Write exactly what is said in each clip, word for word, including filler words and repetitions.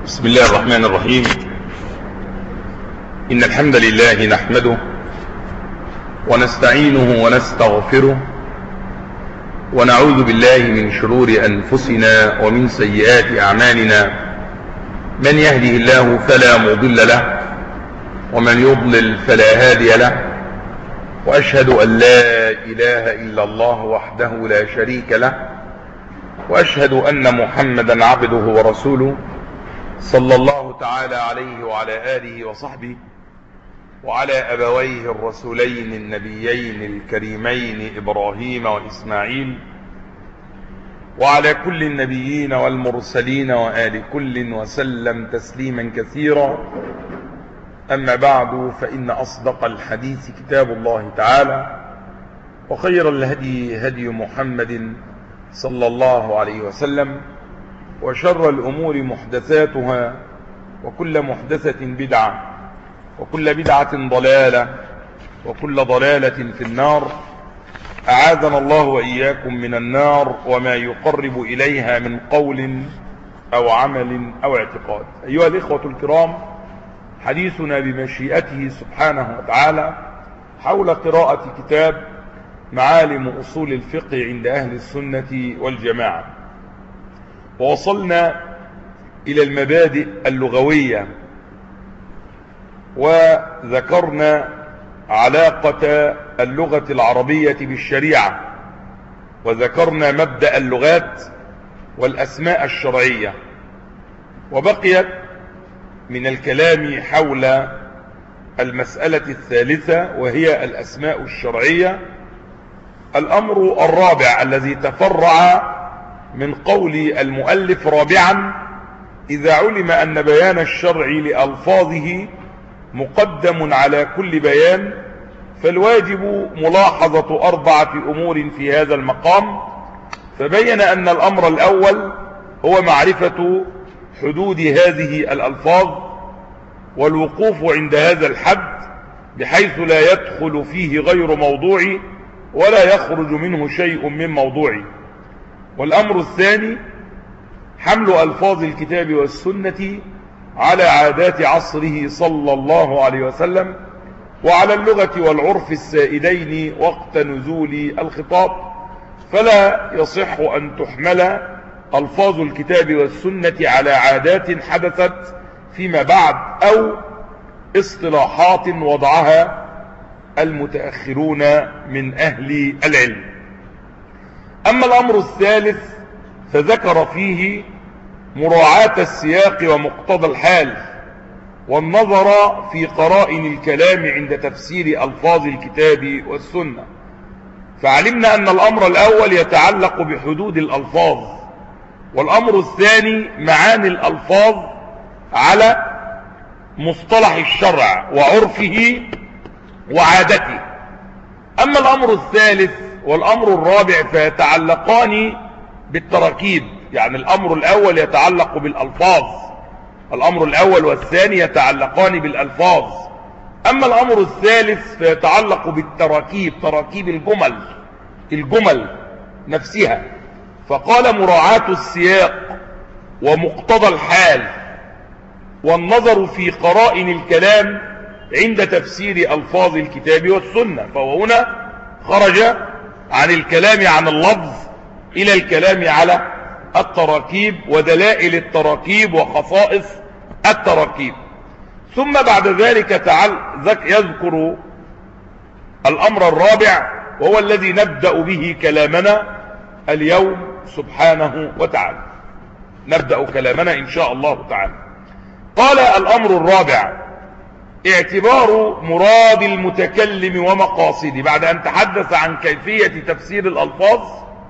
بسم الله الرحمن الرحيم. إن الحمد لله نحمده ونستعينه ونستغفره ونعوذ بالله من شرور أنفسنا ومن سيئات أعمالنا. من يهده الله فلا مضل له ومن يضلل فلا هادي له، وأشهد أن لا إله إلا الله وحده لا شريك له، وأشهد أن محمدا عبده ورسوله صلى الله تعالى عليه وعلى آله وصحبه وعلى أبويه الرسولين النبيين الكريمين إبراهيم وإسماعيل، وعلى كل النبيين والمرسلين وآل كل وسلم تسليما كثيرا. أما بعد، فإن أصدق الحديث كتاب الله تعالى، وخير الهدي هدي محمد صلى الله عليه وسلم، وشر الأمور محدثاتها، وكل محدثة بدعة، وكل بدعة ضلالة، وكل ضلالة في النار. أعاذنا الله وإياكم من النار وما يقرب إليها من قول أو عمل أو اعتقاد. أيها الإخوة الكرام، حديثنا بمشيئته سبحانه وتعالى حول قراءة كتاب معالم أصول الفقه عند أهل السنة والجماعة، ووصلنا إلى المبادئ اللغوية، وذكرنا علاقة اللغة العربية بالشريعة، وذكرنا مبدأ اللغات والأسماء الشرعية. وبقيت من الكلام حول المسألة الثالثة، وهي الأسماء الشرعية، الأمر الرابع الذي تفرع من قول المؤلف: رابعا، إذا علم أن بيان الشرع لألفاظه مقدم على كل بيان، فالواجب ملاحظة أربعة أمور في هذا المقام. فبين أن الأمر الأول هو معرفة حدود هذه الألفاظ والوقوف عند هذا الحد، بحيث لا يدخل فيه غير موضوعي ولا يخرج منه شيء من موضوعي. والأمر الثاني حمل ألفاظ الكتاب والسنة على عادات عصره صلى الله عليه وسلم، وعلى اللغة والعرف السائدين وقت نزول الخطاب، فلا يصح أن تحمل ألفاظ الكتاب والسنة على عادات حدثت فيما بعد أو اصطلاحات وضعها المتأخرون من أهل العلم. أما الأمر الثالث فذكر فيه مراعاة السياق ومقتضى الحال، والنظر في قرائن الكلام عند تفسير ألفاظ الكتاب والسنة. فعلمنا أن الأمر الأول يتعلق بحدود الألفاظ، والأمر الثاني معاني الألفاظ على مصطلح الشرع وعرفه وعادته. أما الأمر الثالث والأمر الرابع فيتعلقان بالتراكيب، يعني الأمر الأول يتعلق بالألفاظ، الأمر الأول والثاني يتعلقان بالألفاظ. أما الأمر الثالث فيتعلق بالتراكيب، تراكيب الجمل الجمل نفسها. فقال: مراعاة السياق ومقتضى الحال، والنظر في قرائن الكلام عند تفسير ألفاظ الكتاب والسنة. فهو هنا خرج عن الكلام عن اللفظ إلى الكلام على التراكيب ودلائل التراكيب وخصائص التراكيب. ثم بعد ذلك تعال يذكر الأمر الرابع، وهو الذي نبدأ به كلامنا اليوم سبحانه وتعالى، نبدأ كلامنا إن شاء الله تعالى. قال: الأمر الرابع اعتبار مراد المتكلم ومقاصده. بعد أن تحدث عن كيفية تفسير الألفاظ،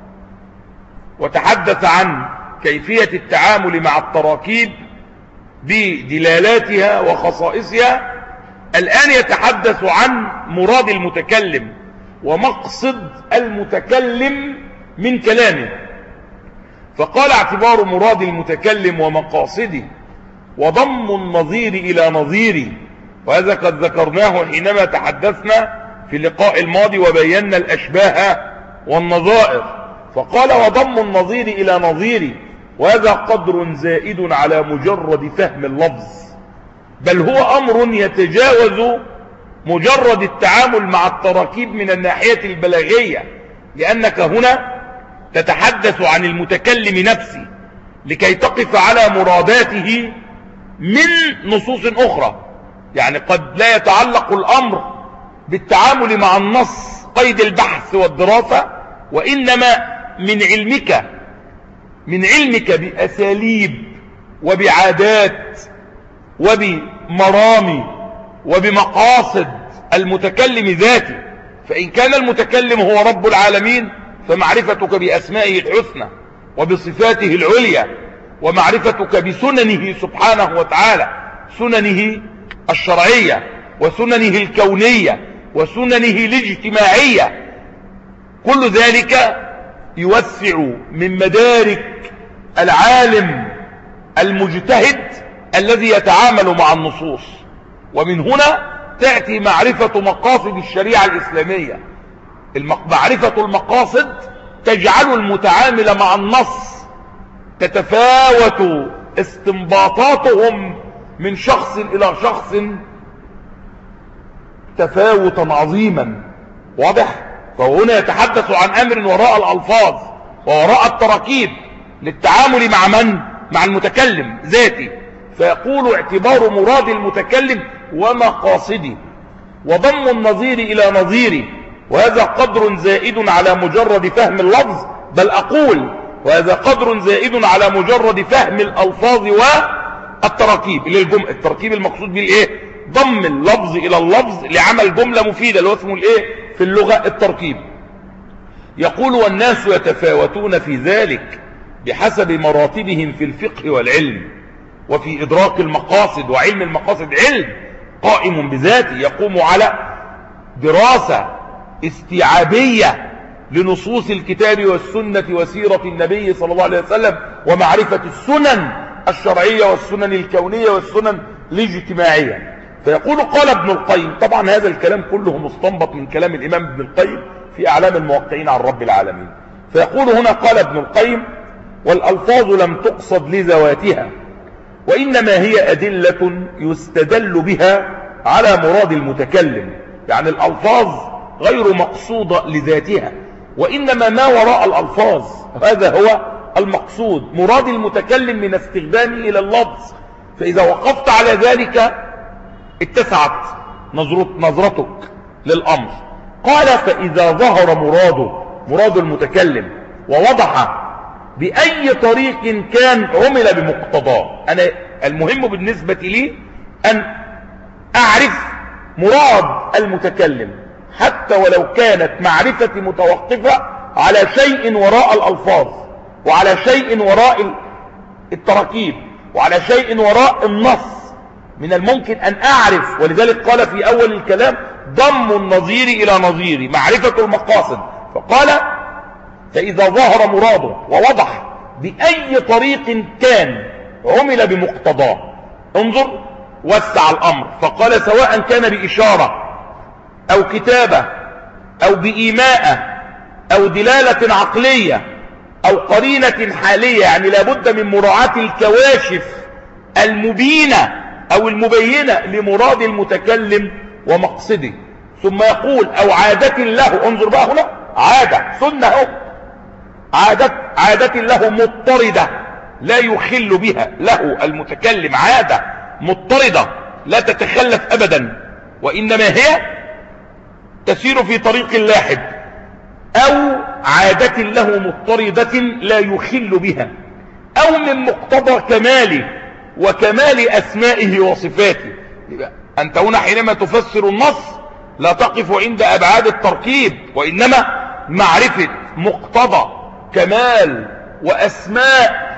وتحدث عن كيفية التعامل مع التراكيب بدلالاتها وخصائصها، الآن يتحدث عن مراد المتكلم ومقصد المتكلم من كلامه. فقال: اعتبار مراد المتكلم ومقاصده وضم النظير إلى نظيره. وهذا قد ذكرناه حينما تحدثنا في اللقاء الماضي وبينا الأشباه والنظائر. فقال: وضم النظير إلى نظيره، وهذا قدر زائد على مجرد فهم اللفظ، بل هو أمر يتجاوز مجرد التعامل مع التراكيب من الناحية البلاغية، لأنك هنا تتحدث عن المتكلم نفسه لكي تقف على مراداته من نصوص أخرى. يعني قد لا يتعلق الأمر بالتعامل مع النص قيد البحث والدراسة، وإنما من علمك من علمك بأساليب وبعادات وبمرامي وبمقاصد المتكلم ذاته. فإن كان المتكلم هو رب العالمين فمعرفتك بأسمائه الحسنى وبصفاته العليا، ومعرفتك بسننه سبحانه وتعالى، سننه الشرعية وسننه الكونية وسننه الاجتماعية، كل ذلك يوسع من مدارك العالم المجتهد الذي يتعامل مع النصوص. ومن هنا تأتي معرفة مقاصد الشريعة الإسلامية. معرفة المقاصد تجعل المتعامل مع النص تتفاوت استنباطاتهم من شخص إلى شخص تفاوتا عظيما. واضح؟ فهنا يتحدث عن أمر وراء الألفاظ ووراء التراكيب للتعامل مع من؟ مع المتكلم ذاتي. فيقول اعتبار مراد المتكلم ومقاصده وضم النظير إلى نظيره، وهذا قدر زائد على مجرد فهم اللفظ، بل أقول وهذا قدر زائد على مجرد فهم الألفاظ والتراكيب. التركيب المقصود به الايه؟ ضم اللفظ إلى اللفظ لعمل جملة مفيدة، اللي هو اسمه الايه في اللغة؟ التركيب. يقول والناس يتفاوتون في ذلك بحسب مراتبهم في الفقه والعلم وفي إدراك المقاصد، وعلم المقاصد علم قائم بذاته يقوم على دراسة استيعابية لنصوص الكتاب والسنة وسيرة النبي صلى الله عليه وسلم، ومعرفة السنن الشرعية والسنن الكونية والسنن الاجتماعية. فيقول قال ابن القيم، طبعا هذا الكلام كله مستنبط من كلام الإمام ابن القيم في أعلام الموقعين عن رب العالمين. فيقول هنا قال ابن القيم والألفاظ لم تقصد لذواتها، وإنما هي أدلة يستدل بها على مراد المتكلم. يعني الألفاظ غير مقصودة لذاتها، وإنما ما وراء الألفاظ هذا هو المقصود، مراد المتكلم من استخدامه إلى اللفظ. فإذا وقفت على ذلك اتسعت نظرتك للأمر. قال فإذا ظهر مراده مراد المتكلم ووضح بأي طريق كان عمل بمقتضاه. أنا المهم بالنسبة لي أن أعرف مراد المتكلم، حتى ولو كانت معرفتي متوقفة على شيء وراء الألفاظ وعلى شيء وراء التراكيب وعلى شيء وراء النص. من الممكن أن أعرف، ولذلك قال في أول الكلام ضم النظير إلى نظير، معرفة المقاصد. فقال فإذا ظهر مراده ووضح بأي طريق كان عمل بمقتضاه. انظر وسع الأمر، فقال سواء كان بإشارة أو كتابة أو بإيماء أو دلالة عقلية أو قرينة حالية، يعني لابد من مراعاة الكواشف المبينة أو المبينة لمراد المتكلم ومقصده. ثم يقول أو عادة له، انظر بقى هنا عادة سنة أو عادة, عادة له مضطردة لا يخل بها، له المتكلم عادة مضطردة لا تتخلف أبدا، وإنما هي تسير في طريق لاحد، أو عادة له مضطردة لا يخل بها، أو من مقتضى كماله وكمال أسمائه وصفاته. أنت هنا حينما تفسر النص لا تقف عند أبعاد التركيب، وإنما معرفة مقتضى كمال وأسماء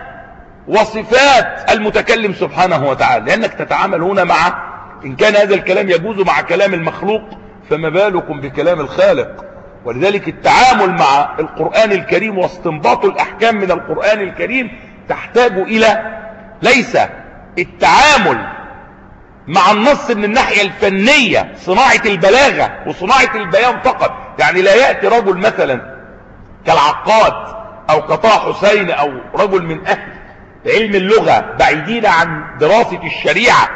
وصفات المتكلم سبحانه وتعالى، لأنك تتعامل هنا مع، إن كان هذا الكلام يجوز مع كلام المخلوق فما بالكم بكلام الخالق. ولذلك التعامل مع القرآن الكريم واستنباط الأحكام من القرآن الكريم تحتاج إلى ليس التعامل مع النص من الناحية الفنية، صناعة البلاغة وصناعة البيان فقط. يعني لا يأتي رجل مثلا كالعقاد أو قطاع حسين أو رجل من أهل علم اللغة بعيدين عن دراسة الشريعة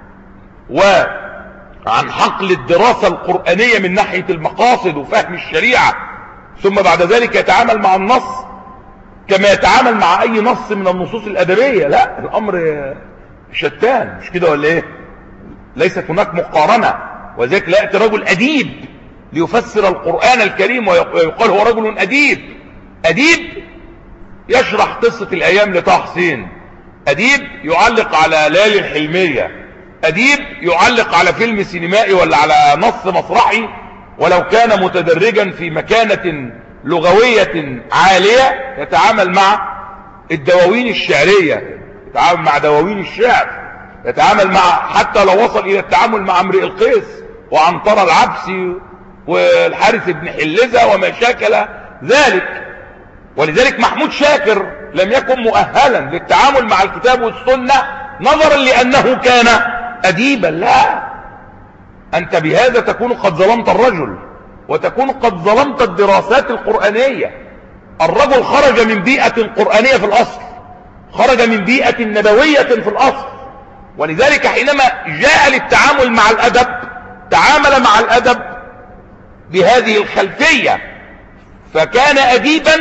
وعن حقل الدراسة القرآنية من ناحية المقاصد وفهم الشريعة، ثم بعد ذلك يتعامل مع النص كما يتعامل مع أي نص من النصوص الأدبية. لا، الأمر شتان، مش كده ولا إيه؟ ليست هناك مقارنة. وذلك لا يأتي رجل أديب ليفسر القرآن الكريم ويقال هو رجل أديب. أديب يشرح قصة الأيام لطه حسين، أديب يعلق على ليالي الحلمية، أديب يعلق على فيلم سينمائي ولا على نص مسرحي ولو كان متدرجا في مكانة لغوية عالية، يتعامل مع الدواوين الشعرية، يتعامل مع دواوين الشعر، يتعامل مع حتى لو وصل إلى التعامل مع امرئ القيس وعنترة العبسي والحارث بن حلزة وما شاكل ذلك. ولذلك محمود شاكر لم يكن مؤهلا للتعامل مع الكتاب والسنة نظرا لأنه كان أديبا. لا، أنت بهذا تكون قد ظلمت الرجل وتكون قد ظلمت الدراسات القرآنية. الرجل خرج من بيئة قرآنية في الأصل، خرج من بيئة نبوية في الأصل، ولذلك حينما جاء للتعامل مع الأدب تعامل مع الأدب بهذه الخلفية، فكان أديبا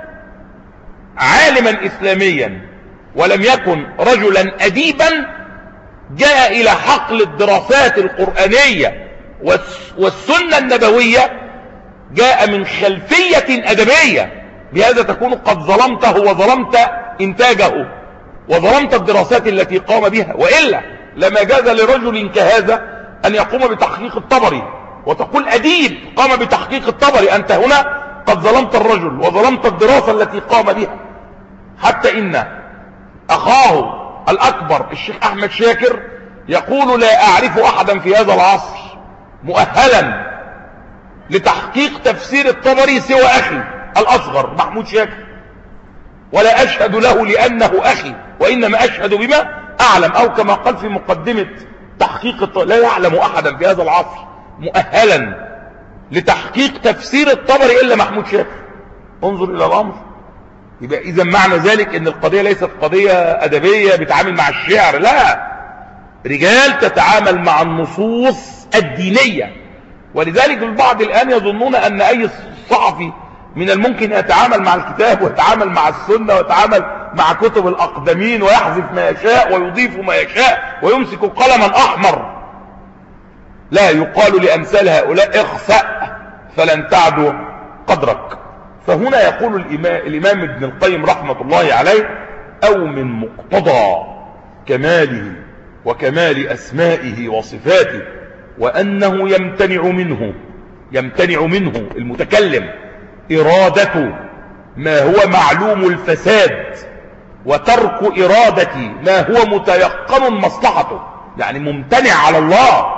عالما إسلاميا ولم يكن رجلا أديبا جاء إلى حقل الدراسات القرآنية والسنة النبوية، جاء من خلفية أدبية. بهذا تكون قد ظلمته وظلمت إنتاجه وظلمت الدراسات التي قام بها، وإلا لما جاز لرجل كهذا أن يقوم بتحقيق الطبري وتقول أديب قام بتحقيق الطبري. أنت هنا قد ظلمت الرجل وظلمت الدراسة التي قام بها. حتى إن أخاه الأكبر الشيخ أحمد شاكر يقول لا أعرف أحدا في هذا العصر مؤهلا لتحقيق تفسير الطبري سوى أخي الأصغر محمود شاكر، ولا أشهد له لأنه أخي وإنما أشهد بما أعلم، أو كما قال في مقدمة تحقيق الطبري لا يعلم أحدا في هذا العصر مؤهلا لتحقيق تفسير الطبري إلا محمود شاكر. انظر إلى الأمر. يبقى إذا معنى ذلك أن القضية ليست قضية أدبية بتعامل مع الشعر، لا، رجال تتعامل مع النصوص الدينية. ولذلك البعض الآن يظنون أن أي صحفي من الممكن يتعامل مع الكتاب ويتعامل مع السنة ويتعامل مع كتب الأقدمين ويحذف ما يشاء ويضيف ما يشاء ويمسك قلما أحمر. لا، يقال لأمثال هؤلاء اخسأ فلن تعدو قدرك. فهنا يقول الإمام, الإمام ابن القيم رحمة الله عليه: أو من مقتضى كماله وكمال أسمائه وصفاته وأنه يمتنع منه يمتنع منه المتكلم إرادة ما هو معلوم الفساد وترك إرادة ما هو متيقن مصلحته. يعني ممتنع على الله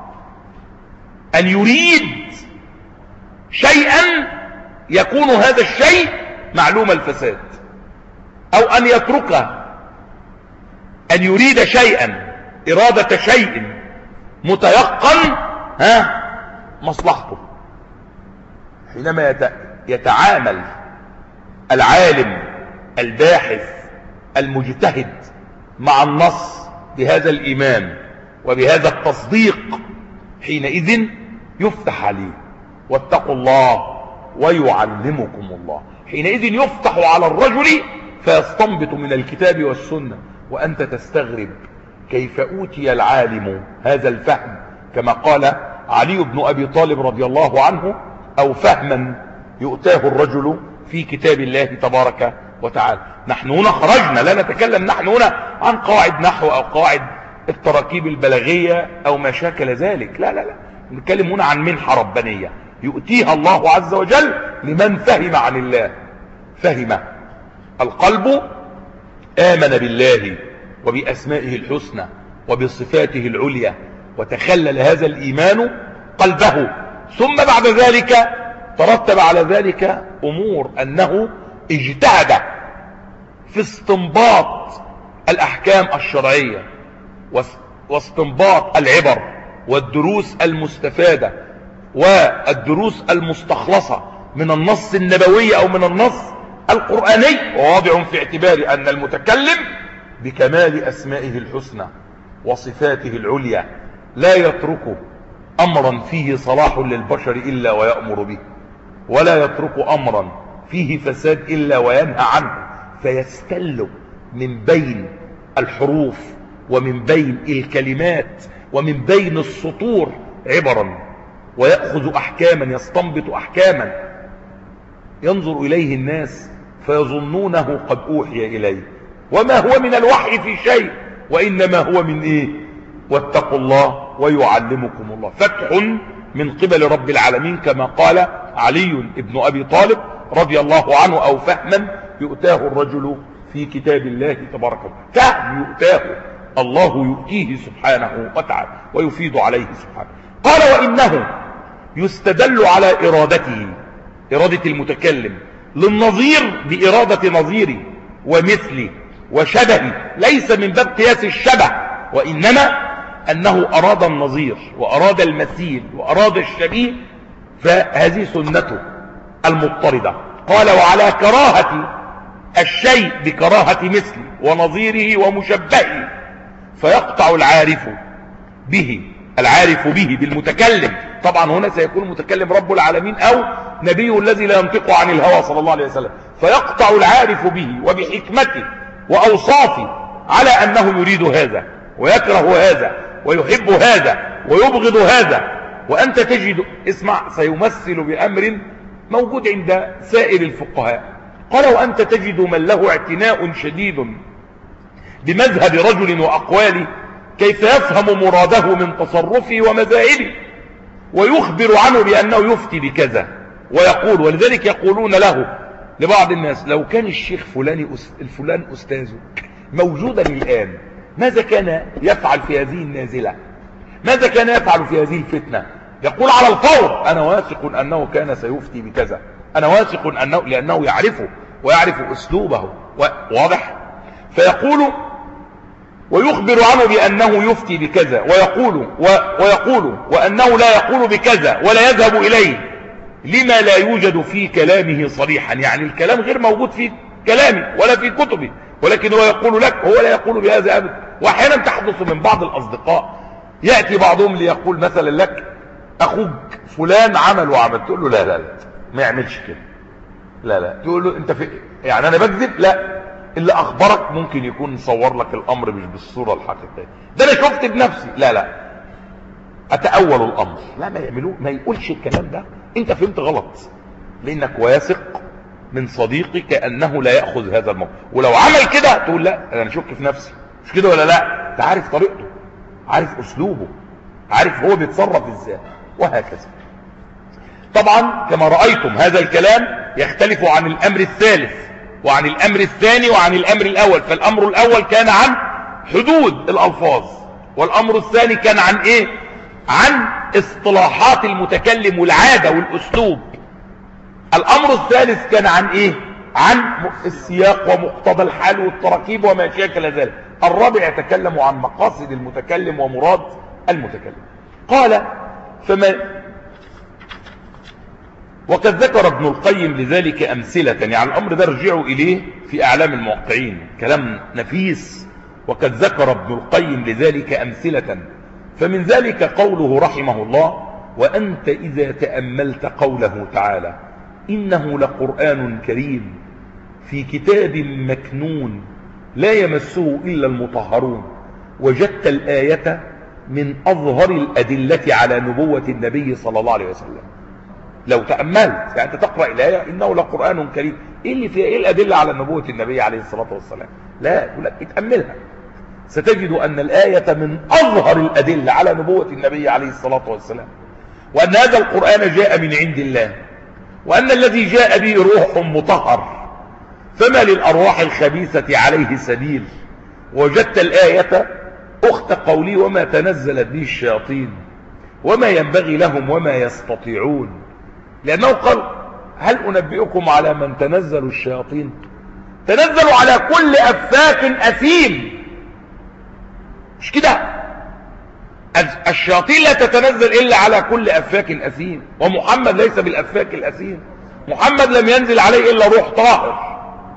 أن يريد شيئا يكون هذا الشيء معلوم الفساد، أو أن يتركه، أن يريد شيئا إرادة شيء متيقن ها مصلحته. حينما يتعامل العالم الباحث المجتهد مع النص بهذا الإيمان وبهذا التصديق، حينئذ يفتح عليه واتقوا الله ويعلمكم الله. حينئذ يفتح على الرجل فيستنبط من الكتاب والسنة، وأنت تستغرب كيف أوتي العالم هذا الفهم كما قال علي بن أبي طالب رضي الله عنه: أو فهما يؤتاه الرجل في كتاب الله تبارك وتعالى. نحن هنا خرجنا، لا نتكلم نحن هنا عن قواعد نحو أو قواعد التراكيب البلاغية أو ما شاكل ذلك، لا لا لا، نتكلم هنا عن منحة ربانية يؤتيها الله عز وجل لمن فهم عن الله. فهم القلب، آمن بالله وبأسمائه الحسنى وبصفاته العليا، وتخلل هذا الإيمان قلبه، ثم بعد ذلك ترتب على ذلك أمور، أنه اجتهد في استنباط الأحكام الشرعية واستنباط العبر والدروس المستفادة والدروس المستخلصة من النص النبوي أو من النص القرآني وواضع في اعتبار أن المتكلم بكمال أسمائه الحسنى وصفاته العليا لا يترك أمرا فيه صلاح للبشر إلا ويأمر به، ولا يترك أمرا فيه فساد إلا وينهى عنه، فيستل من بين الحروف ومن بين الكلمات ومن بين السطور عبرا، ويأخذ أحكاما، يستنبط أحكاما ينظر إليه الناس فيظنونه قد أوحي إليه، وما هو من الوحي في شيء، وإنما هو من إيه؟ واتقوا الله ويعلمكم الله، فتح من قبل رب العالمين كما قال علي بن أبي طالب رضي الله عنه، أو فهما يؤتاه الرجل في كتاب الله تبارك وتعالى، فهم يؤتاه الله يؤتيه سبحانه وتعالى ويفيض عليه سبحانه. قال وإنه يستدل على إرادته، إرادة المتكلم للنظير بإرادة نظيري ومثلي وشبهي، ليس من باب قياس الشبه، وإنما أنه أراد النظير وأراد المثيل وأراد الشبيه، فهذه سنته المضطردة. قال وعلى كراهة الشيء بكراهة مثله ونظيره ومشبهه، فيقطع العارف به العارف به بالمتكلم، طبعا هنا سيكون المتكلم رب العالمين أو نبيه الذي لا ينطق عن الهوى صلى الله عليه وسلم، فيقطع العارف به وبحكمته وأوصافه على أنه يريد هذا ويكره هذا ويحب هذا ويبغض هذا. وأنت تجد، اسمع، سيمثل بأمر موجود عند سائر الفقهاء، قال وأنت تجد من له اعتناء شديد بمذهب رجل وأقواله كيف يفهم مراده من تصرفه ومذاهبه، ويخبر عنه بأنه يفتي بكذا ويقول، ولذلك يقولون له لبعض الناس لو كان الشيخ فلان الفلان أستاذه موجودا الآن ماذا كان يفعل في هذه النازلة، ماذا كان يفعل في هذه الفتنة؟ يقول على الفور أنا واثق أنه كان سيفتي بكذا، أنا واثق أنه، لأنه يعرفه ويعرف أسلوبه، واضح؟ فيقول ويخبر عنه بأنه يفتي بكذا ويقول و ويقول وأنه لا يقول بكذا ولا يذهب إليه لما لا يوجد في كلامه صريحا، يعني الكلام غير موجود في كلامه ولا في كتبه، ولكن هو يقول لك، هو لا يقول بهذا أبدا. وأحيانا تحدث من بعض الأصدقاء يأتي بعضهم ليقول مثلا لك أخوك فلان عمل وعمل، تقول له لا لا لا ما يعملش كده، لا لا، تقول له أنت في يعني أنا بكذب، لا، اللي أخبرك ممكن يكون مصور لك الأمر مش بالصورة الحقيقية، ده أنا شفت بنفسي، لا لا أتأول الأمر، لا ما يعملوه، ما يقولش الكلام ده، أنت فهمت غلط، لأنك واثق من صديقك أنه لا يأخذ هذا الموقف، ولو عمل كده تقول لا أنا شك في نفسي، مش كده ولا لا؟ أنت عارف طريقته، عارف أسلوبه، عارف هو بيتصرف إزاي، وهكذا. طبعا كما رأيتم هذا الكلام يختلف عن الأمر الثالث وعن الأمر الثاني وعن الأمر الأول، فالأمر الأول كان عن حدود الألفاظ، والأمر الثاني كان عن إيه؟ عن اصطلاحات المتكلم والعادة والأسلوب. الأمر الثالث كان عن إيه؟ عن السياق ومقتضى الحال والتراكيب وما شاكل ذلك. الرابع يتكلم عن مقاصد المتكلم ومراد المتكلم. قال فما وقد ذكر ابن القيم لذلك أمثلة، يعني الأمر ده رجعوا إليه في أعلام الموقعين، كلام نفيس. وقد ذكر ابن القيم لذلك أمثلة، فمن ذلك قوله رحمه الله: وأنت إذا تأملت قوله تعالى إنه لقرآن كريم في كتاب مكنون لا يمسه إلا المطهرون، وجدت الآية من أظهر الأدلة على نبوة النبي صلى الله عليه وسلم. لو تأملت، يعني أنت تقرأ الآية إنه لقرآن كريم، إيه اللي فيها؟ إيه الأدلة على نبوة النبي عليه الصلاة والسلام؟ لا، يقول لك اتأملها، ستجد أن الآية من أظهر الأدلة على نبوة النبي عليه الصلاة والسلام، وأن هذا القرآن جاء من عند الله، وأن الذي جاء به روح مطهر، فما للأرواح الخبيثة عليه سبيل. وجدت الآية أخت قولي وما تنزلت به الشياطين وما ينبغي لهم وما يستطيعون، لأنه قال هل أنبئكم على من تنزل الشياطين؟ تنزلوا على كل أفاك أثيم، مش كده؟ الشياطين لا تتنزل إلا على كل أفاك أثيم، ومحمد ليس بالأفاك الأثيم، محمد لم ينزل عليه إلا روح طاهر،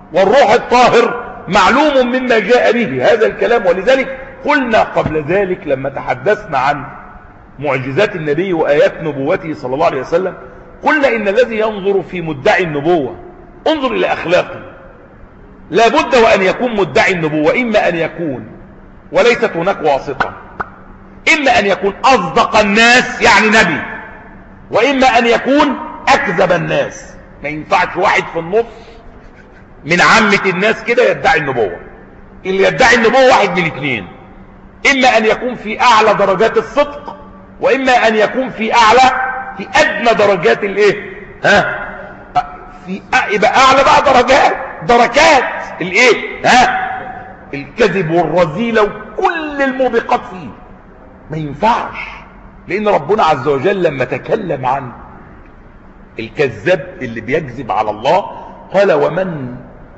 والروح الطاهر معلوم مما جاء به هذا الكلام. ولذلك قلنا قبل ذلك لما تحدثنا عن معجزات النبي وآيات نبوته صلى الله عليه وسلم، قلنا إن الذي ينظر في مدعي النبوة انظر إلى أخلاقه. لا بد وأن يكون مدعي النبوة إما أن يكون، وليست هناك واسطة، إما أن يكون أصدق الناس يعني نبي، وإما أن يكون أكذب الناس. ما ينفعش واحد في النص من عامة الناس كده يدعي النبوة. اللي يدعي النبوة واحد من الاثنين، إما أن يكون في أعلى درجات الصدق، وإما أن يكون في أعلى في أدنى درجات الإيه ها في يبقى أعلى بقى درجات دركات الإيه ها الكذب والرذيلة وكل الموبقات فيه. ما ينفعش، لأن ربنا عز وجل لما تكلم عن الكذاب اللي بيكذب على الله قال ومن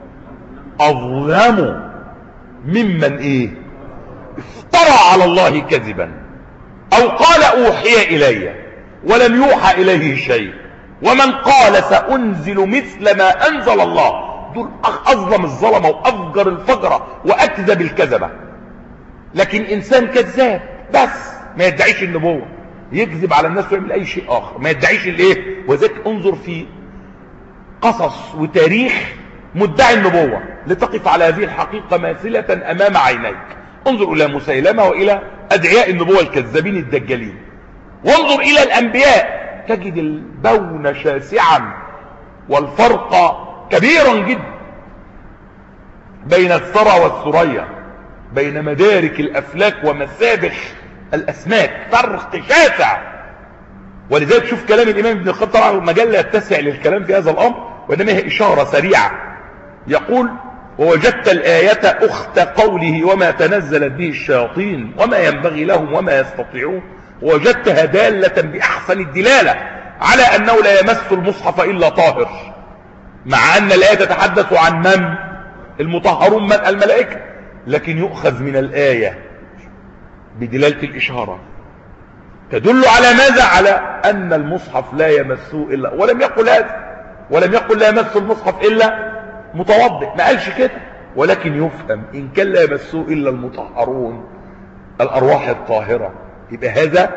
أظلم ممن إيه افترى على الله كذبا أو قال أوحي إلي ولم يوحى إليه شيء ومن قال سأنزل مثل ما أنزل الله. دول أظلم الظلمة وأفجر الفجرة وأكذب الكذبة. لكن إنسان كذاب بس ما يدعيش النبوة، يكذب على الناس ويعمل أي شيء آخر، ما يدعيش الإيه. وذلك انظر في قصص وتاريخ مدعي النبوة لتقف على هذه الحقيقة ماثلة أمام عينيك. انظر إلى مسيلمة وإلى أدعياء النبوة الكذابين الدجالين، وانظر إلى الأنبياء تجد البون شاسعا والفرق كبيرا جدا بين الثرى والثريا، بين مدارك الأفلاك ومسابح الأسماك، فرق شاسع. ولذلك شوف كلام الإمام ابن القيم، طبعا المجال لا يتسع للكلام في هذا الأمر وإنما هي إشارة سريعة. يقول ووجدت الآية أخت قوله وما تنزلت به الشياطين وما ينبغي لهم وما يستطيعون، ووجدتها دالة بأحسن الدلالة على أنه لا يمس المصحف إلا طاهر، مع أن الآية تتحدث عن من؟ المطهرون من؟ الملائكة. لكن يؤخذ من الآية بدلالة الإشارة تدل على ماذا؟ على أن المصحف لا يمسه إلا، ولم يقل هذا، ولم يقل لا يمس المصحف إلا متوضئ، ما قالش كده. ولكن يفهم إن كان لا يمسه إلا المطهرون الأرواح الطاهرة، يبقى هذا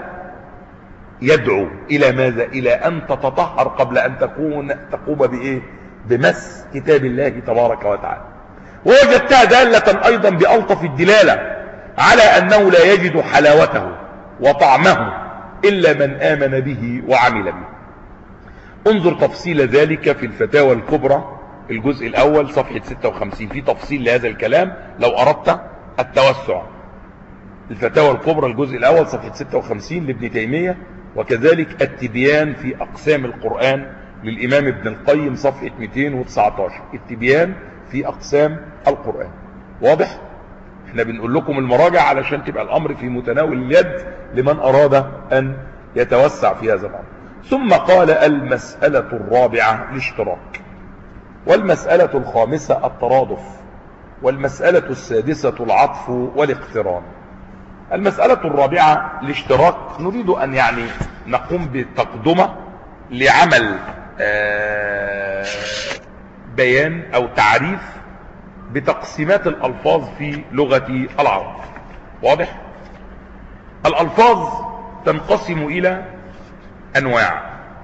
يدعو إلى ماذا؟ إلى أن تتطهر قبل أن تكون تقوم بإيه؟ بمس كتاب الله تبارك وتعالى. ووجدتها دالة أيضا بألطف الدلالة على أنه لا يجد حلاوته وطعمه إلا من آمن به وعمل به. انظر تفصيل ذلك في الفتاوى الكبرى الجزء الأول صفحة ستة وخمسين، في تفصيل لهذا الكلام لو أردت التوسع. الفتاوى الكبرى الجزء الأول صفحة ستة وخمسين لابن تيمية، وكذلك التبيان في أقسام القرآن للإمام ابن القيم صفحة مئتين وتسعة عشر، التبيان في أقسام القرآن. واضح؟ احنا بنقول لكم المراجع علشان تبقى الأمر في متناول اليد لمن أراد أن يتوسع في هذا الأمر. ثم قال المسألة الرابعة الاشتراك، والمسألة الخامسة الترادف، والمسألة السادسة العطف والاقتران. المسألة الرابعة الاشتراك، نريد أن يعني نقوم بتقدمة لعمل بيان أو تعريف بتقسيمات الألفاظ في لغة العرب. واضح؟ الألفاظ تنقسم إلى أنواع.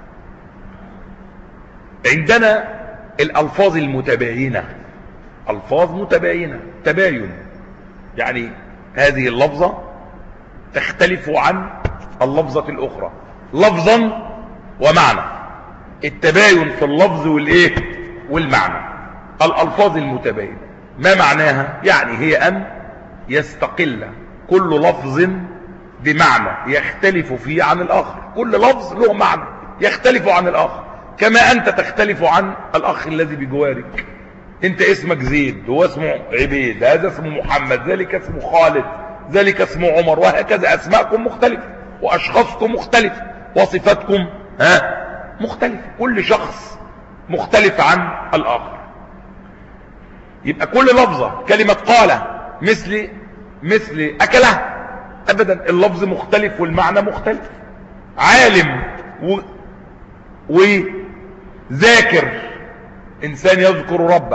عندنا الألفاظ المتباينة، ألفاظ متباينة، تباين يعني هذه اللفظة تختلف عن اللفظة الأخرى لفظا ومعنى، التباين في اللفظ والإيه والمعنى. الألفاظ المتباينة ما معناها؟ يعني هي أن يستقل كل لفظ بمعنى يختلف فيه عن الآخر، كل لفظ له معنى يختلف عن الآخر، كما أنت تختلف عن الأخ الذي بجوارك. أنت اسمك زيد، هو اسمه عبيد، هذا اسمه محمد، ذلك اسمه خالد، ذلك اسمه عمر، وهكذا. أسماءكم مختلفة وأشخاصكم مختلفة وصفاتكم ها مختلفة، كل شخص مختلف عن الآخر. يبقى كل لفظة كلمة قال مثل مثل أكله، أبدا اللفظ مختلف والمعنى مختلف. عالم و... وذاكر، إنسان يذكر ربه،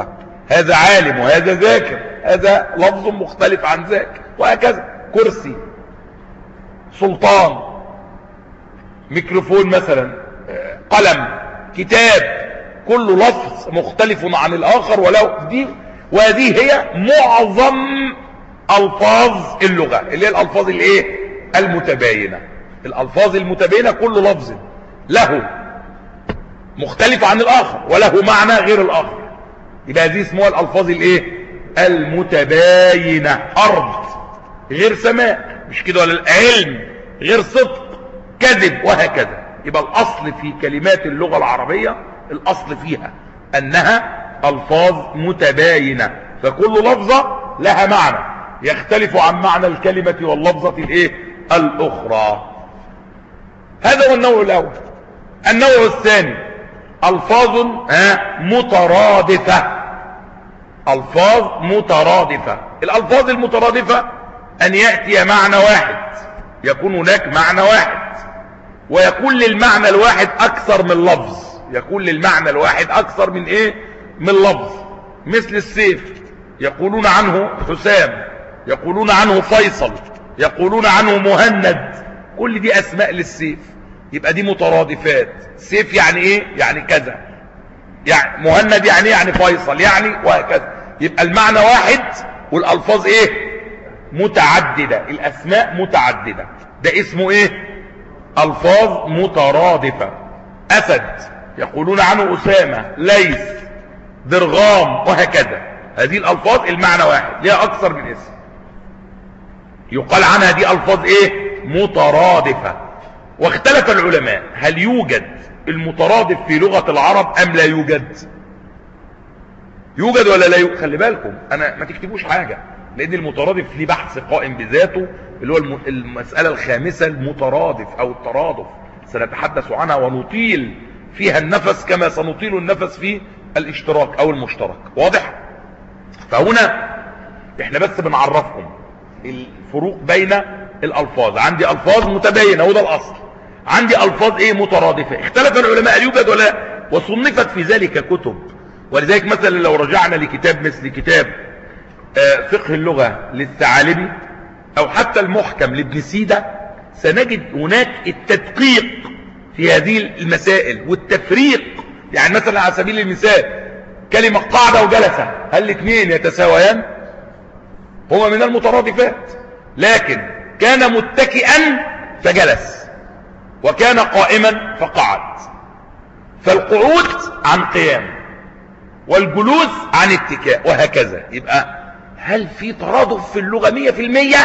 هذا عالم وهذا ذاكر، هذا لفظ مختلف عن ذاك، وهكذا. كرسي، سلطان، ميكروفون مثلا، قلم، كتاب، كل لفظ مختلف عن الآخر وله دي. وهذه هي معظم ألفاظ اللغة، اللي هي الألفاظ الايه المتباينة. الألفاظ المتباينة كل لفظ له مختلف عن الآخر وله معنى غير الآخر، يبقى هذه اسمها الألفاظ الايه المتباينة. أرض غير سماء، مش كده؟ ولا علم غير صدق، كذب، وهكذا. يبقى الأصل في كلمات اللغة العربية، الأصل فيها أنها ألفاظ متباينة، فكل لفظة لها معنى يختلف عن معنى الكلمة واللفظة الايه الأخرى. هذا هو النوع الأول. النوع الثاني ألفاظ مترادفة. ألفاظ مترادفة. الألفاظ المترادفة أن يأتي معنى واحد، يكون هناك معنى واحد، ويكون للمعنى الواحد أكثر من لفظ، يكون للمعنى الواحد أكثر من إيه من لفظ. مثل السيف، يقولون عنه حسام، يقولون عنه فيصل، يقولون عنه مهند، كل دي أسماء للسيف، يبقى دي مترادفات. سيف يعني إيه؟ يعني كذا، يعني مهند يعني يعني فيصل يعني، وهكذا. يبقى المعنى واحد والألفاظ إيه متعددة، الأسماء متعددة، ده اسمه إيه ألفاظ مترادفة. أسد يقولون عنه أسامة، ليث، درغام، وهكذا. هذه الألفاظ المعنى واحد، لها أكثر من اسم، يقال عنها دي ألفاظ إيه مترادفة. واختلف العلماء هل يوجد المترادف في لغة العرب أم لا يوجد؟ يوجد ولا لا يوجد؟ خلي بالكم، أنا ما تكتبوش حاجة، لأن المترادف ليه بحث قائم بذاته، اللي هو المسألة الخامسة، المترادف أو الترادف، سنتحدث عنها ونطيل فيها النفس كما سنطيل النفس في الاشتراك أو المشترك. واضح؟ فهنا احنا بس بنعرفكم الفروق بين الألفاظ. عندي ألفاظ متباينة وده الأصل، عندي ألفاظ ايه مترادفة. اختلف العلماء هل يوجد ولا، وصنفت في ذلك كتب. ولذلك مثلا لو رجعنا لكتاب مثل كتاب فقه اللغة للثعالبي، او حتى المحكم لابن سيدة، سنجد هناك التدقيق في هذه المسائل والتفريق. يعني مثلا على سبيل المثال كلمة قاعدة وجلسة، هل الاثنين يتساويان؟ هما من المترادفات. لكن كان متكئا فجلس، وكان قائما فقعد، فالقعود عن قيام والجلوس عن اتكاء، وهكذا. يبقى هل في ترادف في اللغة مية في المية؟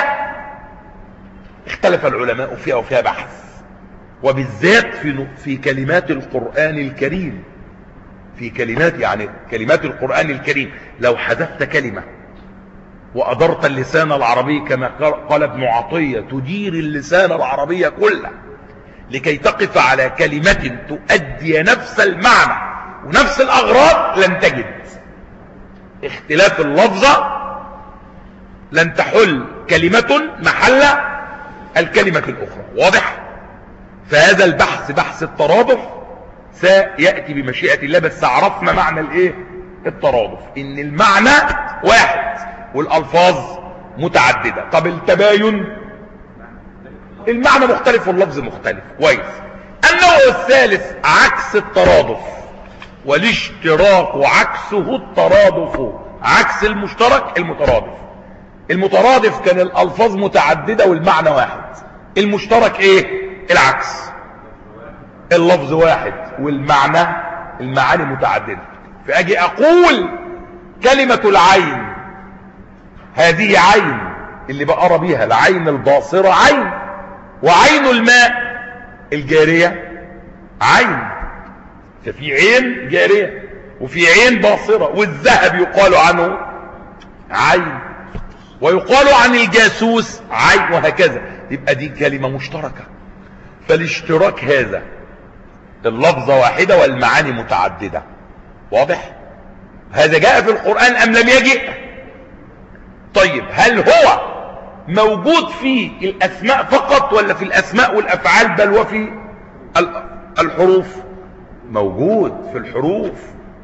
اختلف العلماء فيها وفيها بحث، وبالذات في في كلمات القرآن الكريم. في كلمات يعني كلمات القرآن الكريم، لو حذفت كلمة وأدرت اللسان العربي كما قال ابن عطية، تدير اللسان العربي كله لكي تقف على كلمة تؤدي نفس المعنى ونفس الأغراض، لن تجد اختلاف اللفظة، لن تحل كلمة محل الكلمة الأخرى. واضح؟ فهذا البحث، بحث الترادف، سيأتي بمشيئة الله. بس عرفنا معنى الايه الترادف، ان المعنى واحد والألفاظ متعددة. طب التباين، المعنى مختلف واللفظ مختلف. كويس. النوع الثالث عكس الترادف، والاشتراك عكسه الترادف، عكس المشترك المترادف. المترادف كان الألفاظ متعددة والمعنى واحد، المشترك ايه العكس، اللفظ واحد والمعنى المعاني متعددة. فأجي أقول كلمة العين، هذه عين اللي بقرا بيها، العين الباصرة عين، وعين الماء الجارية عين. ففي عين جارية وفي عين باصرة. والذهب يقال عنه عين، ويقال عن الجاسوس عين، وهكذا. يبقى دي كلمة مشتركة. فالاشتراك هذا اللفظة واحدة والمعاني متعددة. واضح؟ هذا جاء في القرآن أم لم يجئ؟ طيب هل هو موجود في الأسماء فقط ولا في الأسماء والأفعال بل وفي الحروف؟ موجود في الحروف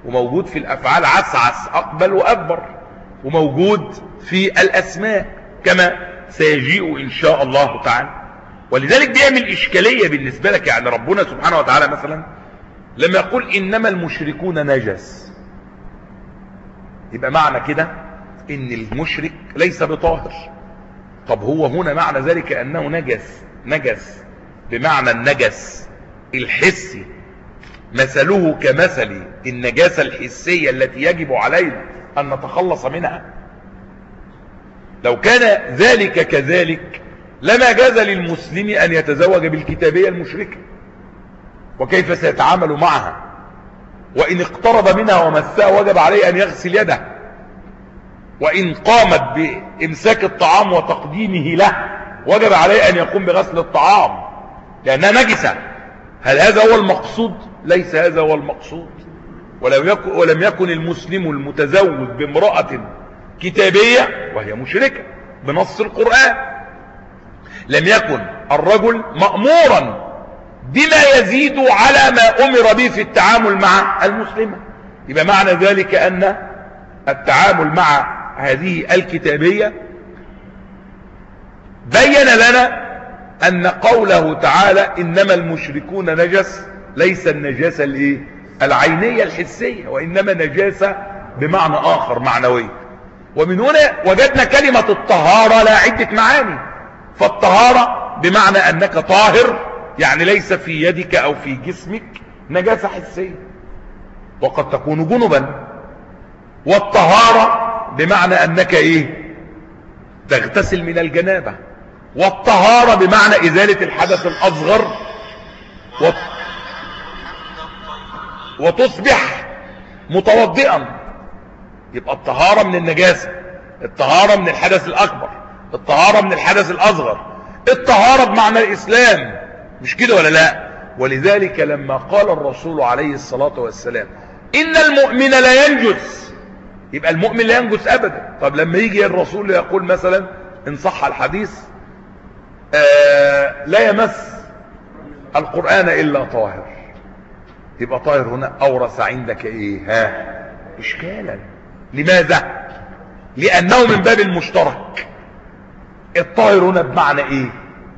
وموجود في الأفعال عسعس أقبل وأكبر، وموجود في الأسماء كما سيجيء إن شاء الله تعالى. ولذلك بيعمل إشكالية بالنسبة لك. يعني ربنا سبحانه وتعالى مثلا لما يقول إنما المشركون نجس، يبقى معنى كده إن المشرك ليس بطاهر. طب هو هنا معنى ذلك أنه نجس، نجس بمعنى النجس الحسي، مثله كمثل النجاسة الحسية التي يجب علينا أن نتخلص منها. لو كان ذلك كذلك لما جاز للمسلم أن يتزوج بالكتابية المشركة، وكيف سيتعامل معها؟ وإن اقترب منها ومسها وجب عليه أن يغسل يده، وإن قامت بإمساك الطعام وتقديمه له وجب عليه أن يقوم بغسل الطعام لأنها نجسة. هل هذا هو المقصود؟ ليس هذا هو المقصود. ولم يكن, ولم يكن المسلم المتزوج بامرأة كتابية وهي مشركة بنص القرآن. لم يكن الرجل مأمورا بما يزيد على ما أمر به في التعامل مع المسلمة. يبقى معنى ذلك أن التعامل مع هذه الكتابية بين لنا أن قوله تعالى إنما المشركون نجس ليس النجاسة الايه العينية الحسية، وإنما نجاسة بمعنى آخر معنوي. ومن هنا وجدنا كلمة الطهارة لا عدة معاني. فالطهارة بمعنى أنك طاهر، يعني ليس في يدك أو في جسمك نجاسة حسية، وقد تكون جنبا. والطهارة بمعنى أنك إيه تغتسل من الجنابة. والطهارة بمعنى إزالة الحدث الأصغر وت... وتصبح متوضئا. يبقى الطهارة من النجاسة، الطهارة من الحدث الأكبر، الطهارة من الحدث الأصغر، الطهارة بمعنى الإسلام. مش كده ولا لا؟ ولذلك لما قال الرسول عليه الصلاة والسلام إن المؤمن لا ينجس، يبقى المؤمن لا ينجس أبدا. طب لما يجي الرسول يقول مثلا إن صح الحديث آه لا يمس القرآن إلا طاهر، يبقى طاهر هنا أورث عندك إيه؟ ها إشكالا. لماذا؟ لأنه من باب المشترك. الطاهر هنا بمعنى إيه؟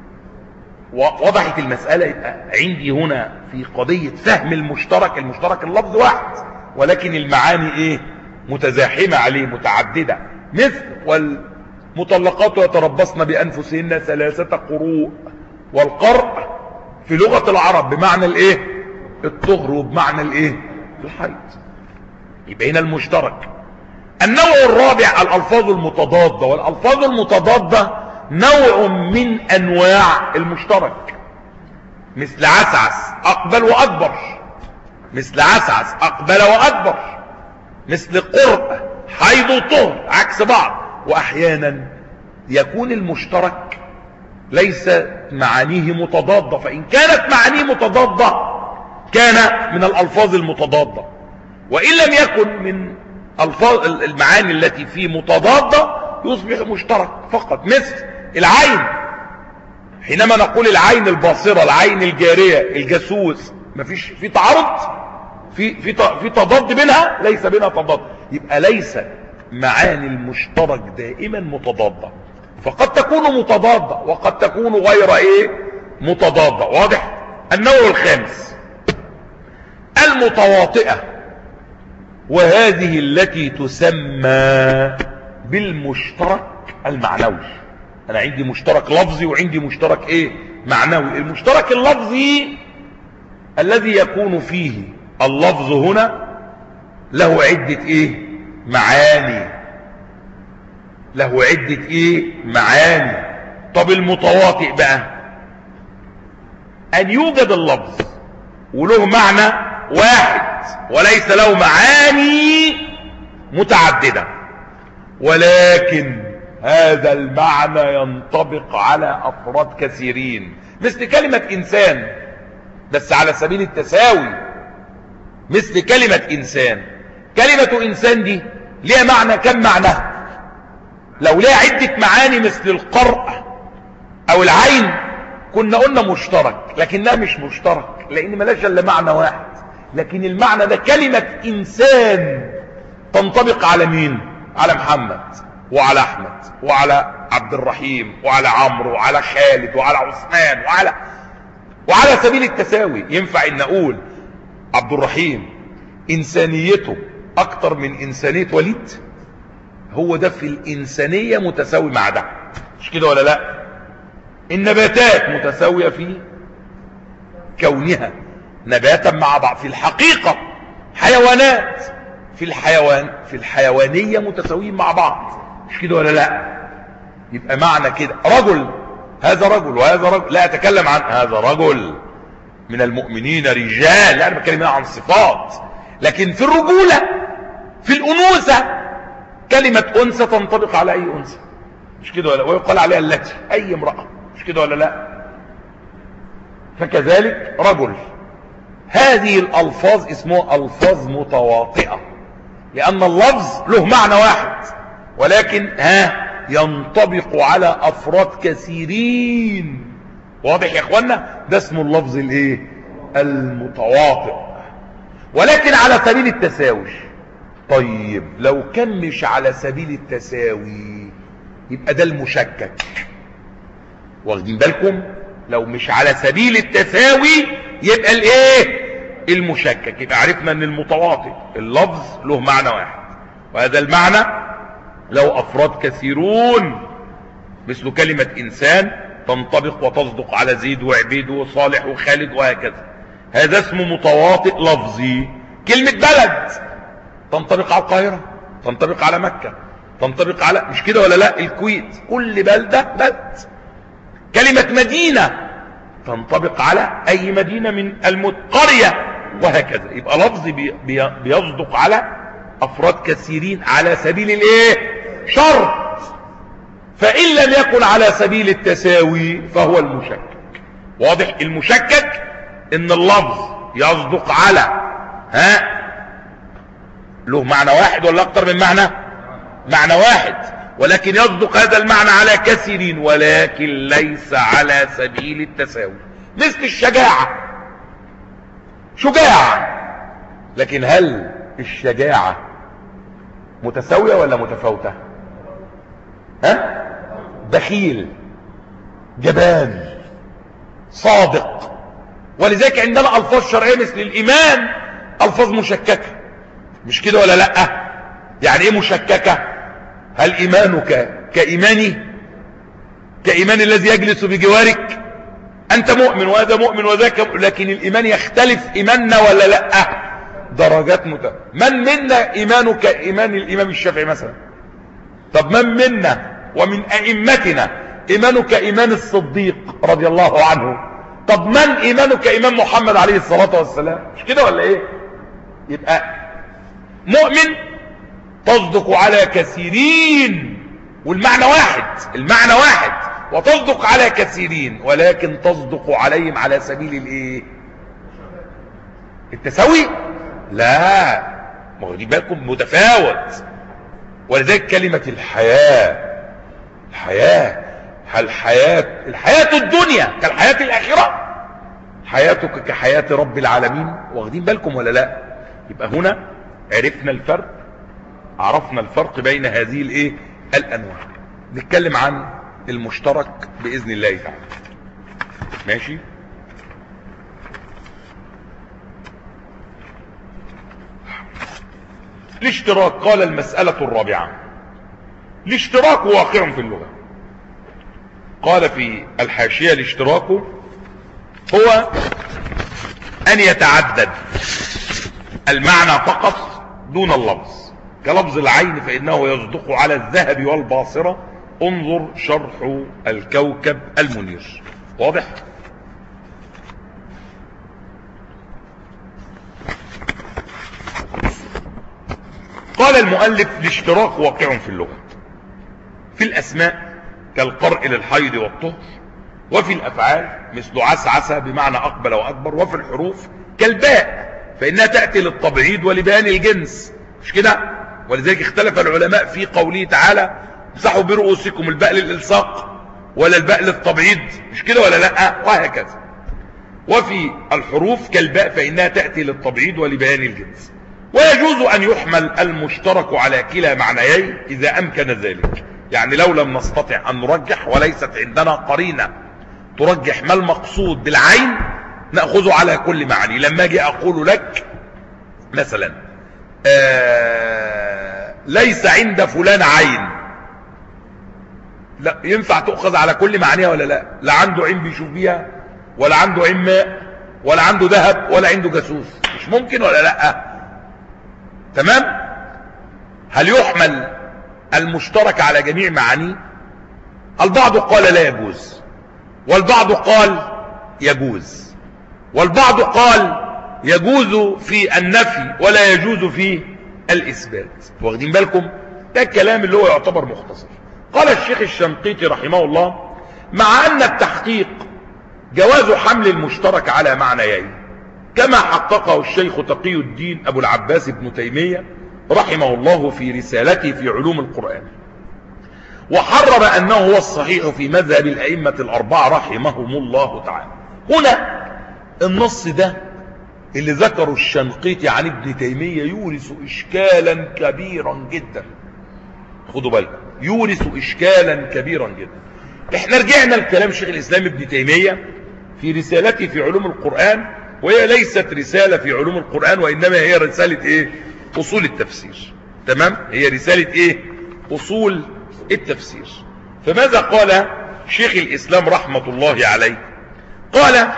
وضحت المسألة. يبقى عندي هنا في قضية فهم المشترك، المشترك اللفظ واحد ولكن المعاني إيه؟ متزاحمة عليه متعددة. مثل والمطلقات يتربصن بأنفسهن ثلاثة قروء. والقرء في لغة العرب بمعنى الإيه؟ الطهر، وبمعنى الإيه؟ الحيض. يبقى هنا المشترك. النوع الرابع الألفاظ المتضادة. والألفاظ المتضادة نوع من أنواع المشترك، مثل عسعس أقبل وأكبر، مثل عسعس أقبل وأكبر، مثل قرء حيض وطهر عكس بعض. وأحيانا يكون المشترك ليس معانيه متضادة، فإن كانت معانيه متضادة كان من الألفاظ المتضادة. وإن لم يكن من الفاظ المعاني التي فيه متضادة يصبح مشترك فقط. مثل العين، حينما نقول العين الباصرة، العين الجارية، الجاسوس، مفيش في تعارض، في في في تضاد بينها؟ ليس بينها تضاد. يبقى ليس معاني المشترك دائما متضادة، فقد تكون متضادة وقد تكون غير ايه متضادة. واضح؟ النوع الخامس المتواطئة، وهذه التي تسمى بالمشترك المعنوي. انا عندي مشترك لفظي وعندي مشترك ايه معنوي. المشترك اللفظي الذي يكون فيه اللفظ هنا له عدة ايه معاني، له عدة ايه معاني. طب المتواطئ بقى ان يوجد اللفظ وله معنى واحد وليس له معاني متعددة، ولكن هذا المعنى ينطبق على أفراد كثيرين. مثل كلمة إنسان بس على سبيل التساوي. مثل كلمة إنسان، كلمة إنسان دي ليها معنى كم معنى؟ لو ليها عدة معاني مثل القرء أو العين كنا قلنا مشترك، لكنها مش مشترك لأن ملاش إلا معنى واحد. لكن المعنى ده كلمة إنسان تنطبق على مين؟ على محمد وعلى أحمد وعلى عبد الرحيم وعلى عمرو وعلى خالد وعلى عثمان وعلى وعلى سبيل التساوي. ينفع ان اقول عبد الرحيم انسانيته اكتر من انسانية وليد؟ هو ده في الانسانية متساوي مع ده، مش كده ولا لا؟ النباتات متساوية في كونها نباتا مع بعض، في الحقيقة حيوانات في الحيوان في الحيوانية متساويين مع بعض، مش كده ولا لا؟ يبقى معنى كده رجل، هذا رجل وهذا رجل، لا أتكلم عن هذا رجل من المؤمنين رجال، يعني بتكلم عن صفات. لكن في الرجولة في الأنوثة كلمة أنثى تنطبق على أي أنثى، مش كده ولا؟ ويقال عليها التي، أي امرأة، مش كده ولا لا؟ فكذلك رجل. هذه الألفاظ اسمها ألفاظ متواطئة، لأن اللفظ له معنى واحد ولكن ها ينطبق على أفراد كثيرين. واضح يا اخوانا؟ ده اسمه اللفظ الايه؟ المتواطئ، ولكن على سبيل التساوي. طيب لو كان مش على سبيل التساوي يبقى ده المشكك. واخدين بالكم؟ لو مش على سبيل التساوي يبقى الايه؟ المشكك. يبقى عرفنا ان المتواطئ اللفظ له معنى واحد، وهذا المعنى له افراد كثيرون، مثل كلمة انسان تنطبق وتصدق على زيد وعبيد وصالح وخالد وهكذا. هذا اسمه متواطئ لفظي. كلمة بلد تنطبق على القاهرة، تنطبق على مكة، تنطبق على، مش كده ولا لا؟ الكويت، كل بلدة بلد. كلمة مدينة تنطبق على اي مدينة من القرية وهكذا. يبقى لفظ بي بي بيصدق على افراد كثيرين على سبيل الايه؟ شرط. فان لم يكن على سبيل التساوي فهو المشكك. واضح؟ المشكك ان اللفظ يصدق على ها له معنى واحد ولا اكتر من معنى؟ معنى واحد، ولكن يصدق هذا المعنى على كثيرين ولكن ليس على سبيل التساوي. مثل الشجاعة، شجاع، لكن هل الشجاعة متساوية ولا متفاوتة؟ ها؟ بخيل، جبان، صادق. ولذلك عندنا ألفاظ شرعية مثل الإيمان ألفاظ مشككة، مش كده ولا لا؟ يعني ايه مشككة؟ هل إيمانك كإيماني؟ كإيمان الذي يجلس بجوارك؟ أنت مؤمن وهذا مؤمن وذاك، لكن الإيمان يختلف إيماننا ولا لا؟ درجات مت... من منا إيمانه كإيمان الإمام الشافعي مثلا؟ طب من منا ومن أئمتنا إيمانه كإيمان الصديق رضي الله عنه؟ طب من إيمانه كإيمان محمد عليه الصلاة والسلام؟ مش كده ولا إيه؟ يبقى مؤمن تصدق على كثيرين والمعنى واحد، المعنى واحد، وتصدق على كثيرين ولكن تصدق عليهم على سبيل الايه؟ التساوي؟ لا، ما هو دي بالكم متفاوت. ولذلك كلمة الحياة، الحياة، الحياة الحياة الدنيا كالحياة الآخرة، حياتك كحياة رب العالمين. واخدين بالكم ولا لا؟ يبقى هنا عرفنا الفرق، عرفنا الفرق بين هذه الايه؟ الانواع. نتكلم عن المشترك باذن الله تعالى. ماشي؟ الاشتراك. قال المسألة الرابعة: الاشتراك واقع في اللغة. قال في الحاشية: الاشتراك هو ان يتعدد المعنى فقط دون اللفظ، كلفظ العين فإنه يصدق على الذهب والباصرة، انظر شرح الكوكب المنير. واضح؟ قال المؤلف: الاشتراك واقع في اللغة في الأسماء كالقرء للحيض والطهر، وفي الأفعال مثل عسعس بمعنى أقبل وأكبر، وفي الحروف كالباء فإنها تأتي للتبعيض ولبيان الجنس، مش كده؟ ولذلك اختلف العلماء في قوله تعالى: امسحوا برؤوسكم، الباء للإلصاق ولا الباء للتبعيض، مش كده ولا لا؟ وهكذا. وفي الحروف كالباء فإنها تأتي للتبعيض ولبيان الجنس. ويجوز أن يحمل المشترك على كلا معنيين إذا أمكن ذلك. يعني لو لم نستطع أن نرجح وليست عندنا قرينة ترجح ما المقصود بالعين نأخذه على كل معني. لما أجي أقول لك مثلا آه ليس عند فلان عين، لا ينفع تأخذ على كل معنيها ولا لا؟ لا عنده عين بيشوف بيها، ولا عنده عين ماء، ولا عنده ذهب، ولا عنده جاسوس. مش ممكن ولا لا؟ تمام. هل يحمل المشترك على جميع معانيه؟ البعض قال لا يجوز، والبعض قال يجوز، والبعض قال يجوز في النفي ولا يجوز في الإثبات. واخدين بالكم؟ ده الكلام اللي هو يعتبر مختصر. قال الشيخ الشنقيطي رحمه الله: مع أن التحقيق جواز حمل المشترك على معنيين كما حققه الشيخ تقي الدين أبو العباس ابن تيمية رحمه الله في رسالته في علوم القرآن، وحرر أنه هو الصحيح في مذهب الأئمة الأربعة رحمهم الله تعالى. هنا النص ده اللي ذكره الشنقيطي عن ابن تيمية يورث إشكالا كبيرا جدا. خدوا بالكم، يورث إشكالا كبيرا جدا. احنا رجعنا لكلام شيخ الإسلام ابن تيمية في رسالته في علوم القرآن، وهي ليست رسالة في علوم القرآن، وإنما هي رسالة ايه؟ أصول التفسير. تمام؟ هي رسالة ايه؟ أصول التفسير. فماذا قال شيخ الإسلام رحمة الله عليه؟ قال: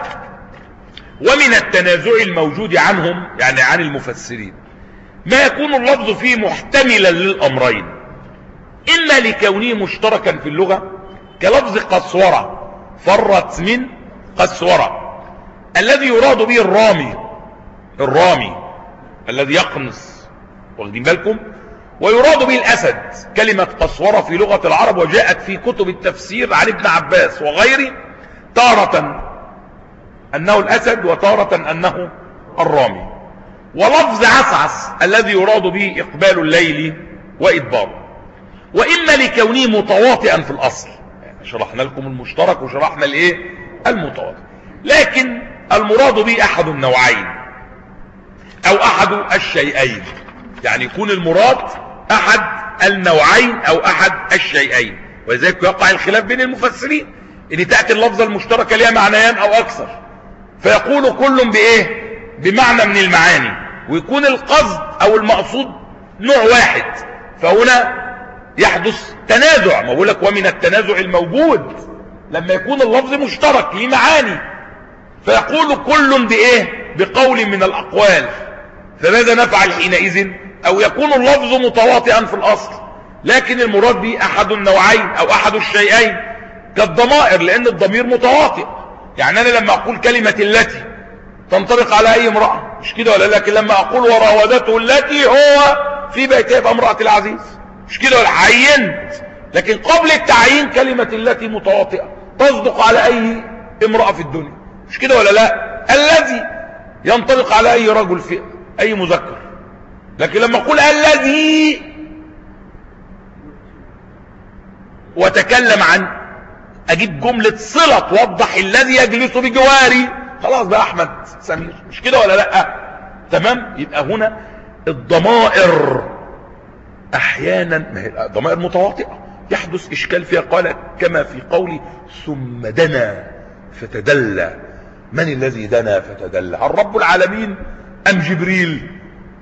ومن التنازع الموجود عنهم، يعني عن المفسرين، ما يكون اللفظ فيه محتملا للأمرين، إما لكونه مشتركا في اللغة كلفظ قسورة، فرت من قسورة، الذي يراد به الرامي، الرامي الذي يقنص. واخدين بالكم؟ ويراد به الأسد. كلمة قسورة في لغة العرب وجاءت في كتب التفسير عن ابن عباس وغيره تارة أنه الأسد وتارة أنه الرامي. ولفظ عسعس الذي يراد به إقبال الليل وإدباره. وإما لكونه متواطئا في الأصل، يعني شرحنا لكم المشترك وشرحنا الايه؟ المتواطئ. لكن المراد به أحد النوعين أو أحد الشيئين، يعني يكون المراد أحد النوعين أو أحد الشيئين. ولذلك يقع الخلاف بين المفسرين إن تأتي اللفظة المشتركة لها معنيان أو أكثر، فيقول كل بإيه؟ بمعنى من المعاني، ويكون القصد أو المقصود نوع واحد، فهنا يحدث تنازع. ما بقول لك ومن التنازع الموجود لما يكون اللفظ مشترك ليه معاني، فيقول كل بإيه؟ بقول من الأقوال، فماذا نفعل حينئذ؟ أو يكون اللفظ متواطئا في الأصل لكن المراد به أحد النوعين أو أحد الشيئين كالضمائر، لأن الضمير متواطئ. يعني أنا لما أقول كلمة التي تنطبق على أي امرأة، مش كده ولا؟ لكن لما أقول وراودته التي هو في بيتها يبقى امرأة العزيز، مش كده ولا؟ عينت. لكن قبل التعيين كلمة التي متواطئة تصدق على أي امرأة في الدنيا، مش كده ولا لا؟ الذي ينطبق على أي رجل في أي مذكر. لكن لما أقول الذي وتكلم عن أجيب جملة صلة توضح الذي يجلس بجواري، خلاص بقى أحمد سمير، مش كده ولا لا؟ تمام. يبقى هنا الضمائر أحيانا ما هي ضمائر متواطئة يحدث إشكال فيها. قال كما في قولي ثم دنا فتدلى. من الذي دنا فتدلى؟ هل رب العالمين أم جبريل؟